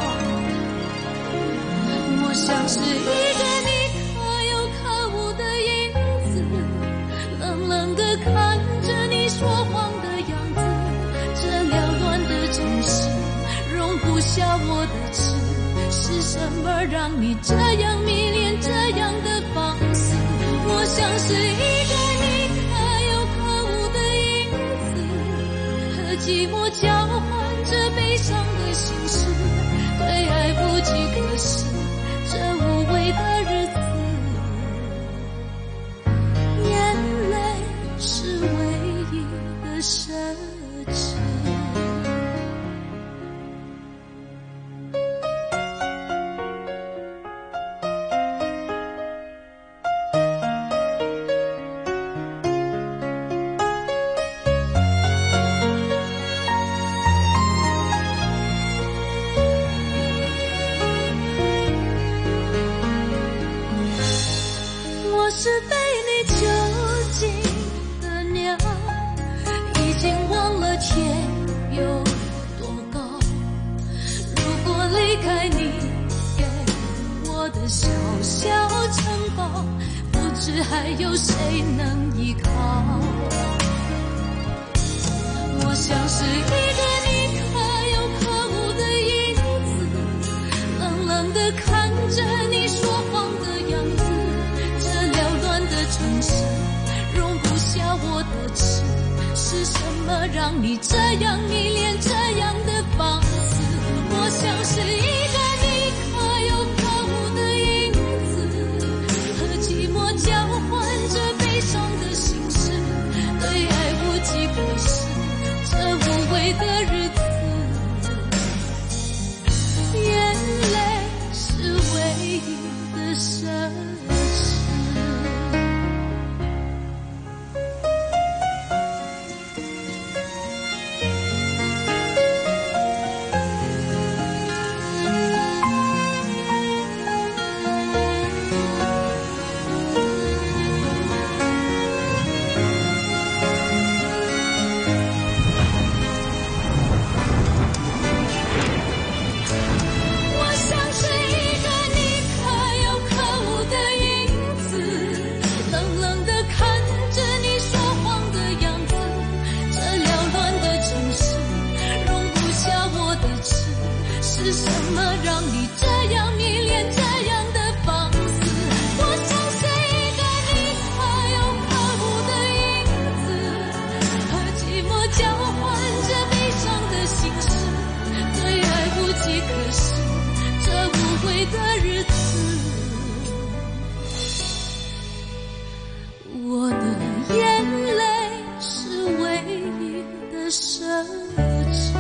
我像是一個你可有可無的影子，冷冷地看着你說謊的樣子。這繚亂的城市容不下我的痴，是什麼讓你這樣迷戀這樣的放肆？ 我像是一个你可有可无的影子，和寂寞交换着悲伤的心事，对爱无计可施，这无味的日子，眼泪是唯一的奢侈。我是被你囚禁的鸟，已经忘了天有多高。如果离开你给我的小小城堡，不知还有谁能依靠。我像是一个你可有可无的影子，冷冷地看着你说谎的样子，这缭乱的城市容不下我的痴，是什么让你这样迷恋这样的放肆？我像是一个你可有可无的影子，和寂寞交换着悲伤的心事，对爱无计可施，这无味的日子，眼泪是唯一的奢侈。我像是一个你可有可无的影子，冷冷地看着你说谎的样子，这缭乱的城市容不下我的痴，是什么让你这样迷恋这样的放肆？我像是一个你可有可无的影子，和寂寞交换着悲伤的心事，对爱无计可施，这无味的日子，我的眼泪是唯一的奢侈。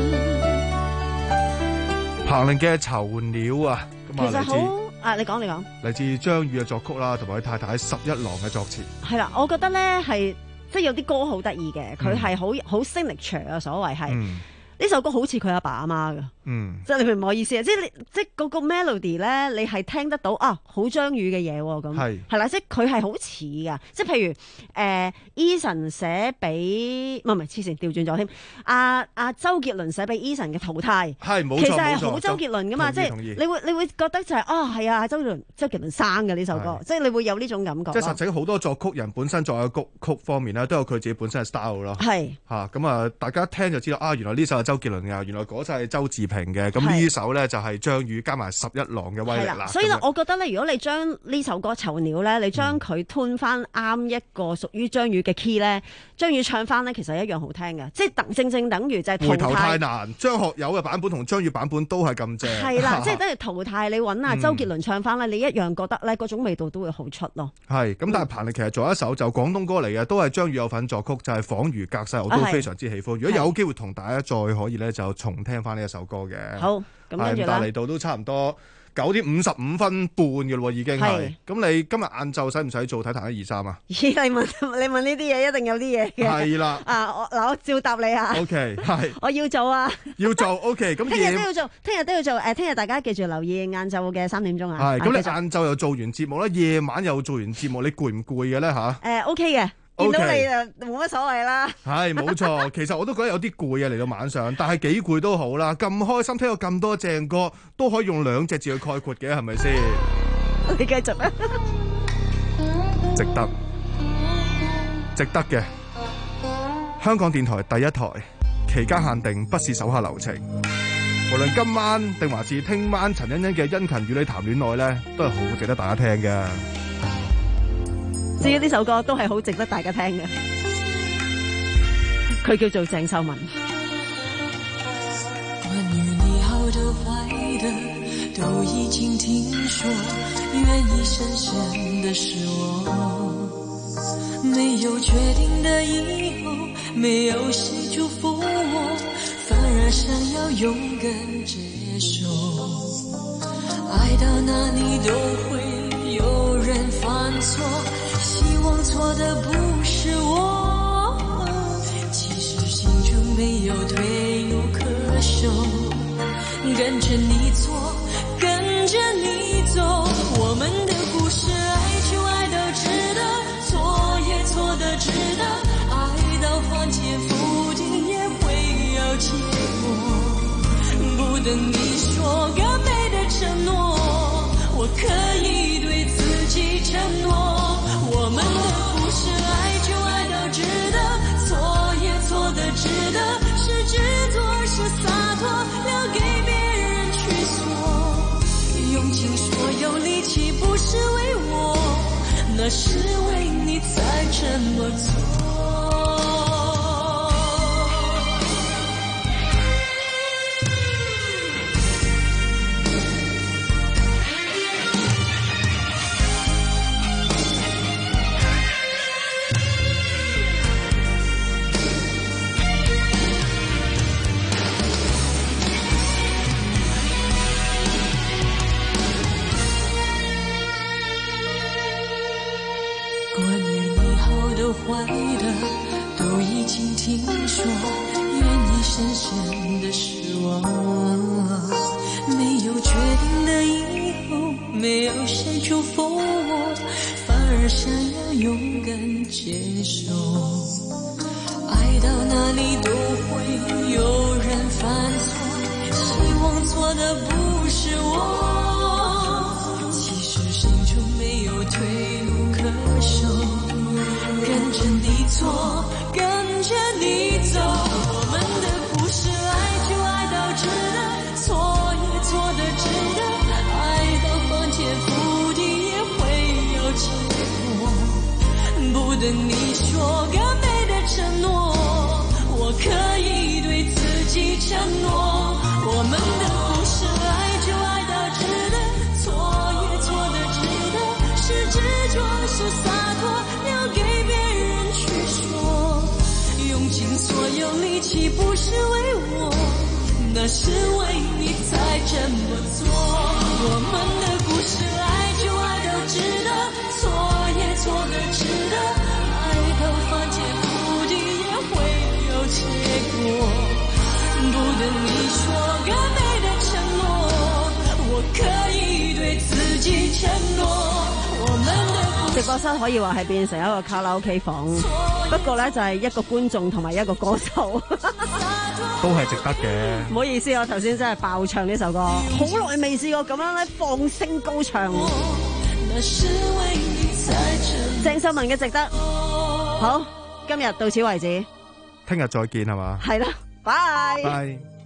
彭羚嘅《囚鳥》啊，咁啊嚟其實好自啊，你講你講， 嚟自張宇嘅作曲啦，同埋佢太太十一郎嘅作詞。 係啦，我覺得咧係即係有啲歌好得意嘅，佢係好好 signature 啊，所謂係呢、 嗯、 首歌好似佢阿爸阿媽噶。 嗯， 即係你明唔明我意思啊？即係你即係嗰個 melody 咧，你係聽得到啊，好張宇嘅嘢喎，咁係係啦，即係佢係好似噶，即係譬如誒 Eason 寫俾唔係唔係黐線調轉咗添，阿阿周杰倫寫俾 Eason 嘅淘汰係冇錯， 其實係冇錯好周杰倫噶嘛，即係同意你會你會覺得就係啊係啊周杰倫周杰倫生嘅呢首歌，即係你會有呢種感覺咯。 即係實際好多作曲人本身作嘅曲曲方面咧，都有佢自己本身嘅 style 咯。 係嚇咁啊，大家一聽就知道啊，原來呢首係周杰倫嘅，原來嗰首係周志平嘅，咁呢首咧就係張宇加埋十一郎嘅威力啦。 所以咧，我覺得咧，如果你將呢首歌《囚鳥》咧，你將佢 tune 翻啱一個屬於張宇嘅 key 咧，張宇唱翻咧，其實一樣好聽嘅，即係等正正等於就係回頭太難。張學友嘅版本同張宇版本都係咁正。 係啦，即係等於淘汰，你揾啊周杰倫唱翻咧，你一樣覺得咧嗰種味道都會好出咯。 係咁，但係彭羚其實仲有一首就廣東歌嚟嘅，都係張宇有份作曲，就係《恍如隔世》，我都非常之喜歡。如果有機會同大家再可以咧，就重聽翻呢一首歌嘅。 好，咁跟住但係嚟到都差唔多九點五十五分半嘅咯，已經係。咁你今日晏晝使唔使做體壇一二三啊？ 咦，你問你問呢啲嘢，一定有啲嘢嘅。 係啦。 啊，我嗱我照答你啊。 O K， 係。 我要做啊。 要做 O K， 咁聽日都要做，聽日都要做。誒，聽日大家記住留意晏晝嘅三點鐘啊。 係。咁你晏晝又做完節目啦，夜晚又做完節目，你攰唔攰嘅咧嚇？ 誒 O K 嘅。見到你就冇乜所謂啦。係冇錯，其實我都覺得有啲攰啊，嚟到晚上，但係幾攰都好啦。咁開心聽到咁多正歌，都可以用兩隻字去概括嘅，係咪先？ 你繼續啦。 值得，值得嘅。香港電台第一台，期間限定，不是手下留情。無論今晚定還是聽晚，陳欣欣嘅殷勤與你談戀愛咧，都係好值得大家聽嘅。 至於呢首歌都係好值得大家聽嘅，佢叫做鄭秀文。 關於你好的壞的都已經聽說，願意深深的是我，沒有決定的以後，沒有誰祝福我，反而想要勇敢接受，愛到哪裡都會有人犯錯，希望錯的不是我，其實心中沒有退路可守，跟着你做，跟着你走，我們的故事愛就愛到值得，錯也錯得值得，愛到翻天覆地也會有結果，不等你說個美的承諾，我可以對自己承諾，我們的故事愛就愛到值得，錯也錯得值得，是執着是灑脫，留給別人去說，用盡所有力氣不是為我，那是為你才這麼做。壞的都已經聽說，願意深深的是我，沒有決定的以後，沒有誰祝福我，反而想要勇敢接受，愛到哪裡都會有人犯錯，希望錯的不是我，其實心中沒有退路可守，跟着你做，跟着你走，我們的故事愛就愛到值得，錯也錯得值得，愛到翻天覆地也會有結果，不等你說個美的承諾，我可以對自己承諾，我們的故事愛就愛到值得，錯也錯得值得，是執着是灑脫，留給盡所有力氣不是為我，那是為你才這麼做，我們的故事愛就愛到值得，錯也錯得值得，愛到翻天覆地也會有結果，不等你說個美的承諾，我可以對自己承諾，我們的直播室可以話係變成一個卡拉 OK 房，不過咧就係一個觀眾同埋一個歌手， 都係值得嘅。 唔好意思，我頭先真係爆唱呢首歌，好耐未試過咁樣咧放聲高唱。鄭秀文嘅值得，好，今日到此為止， 聽日再見係嘛？ 係啦，拜拜。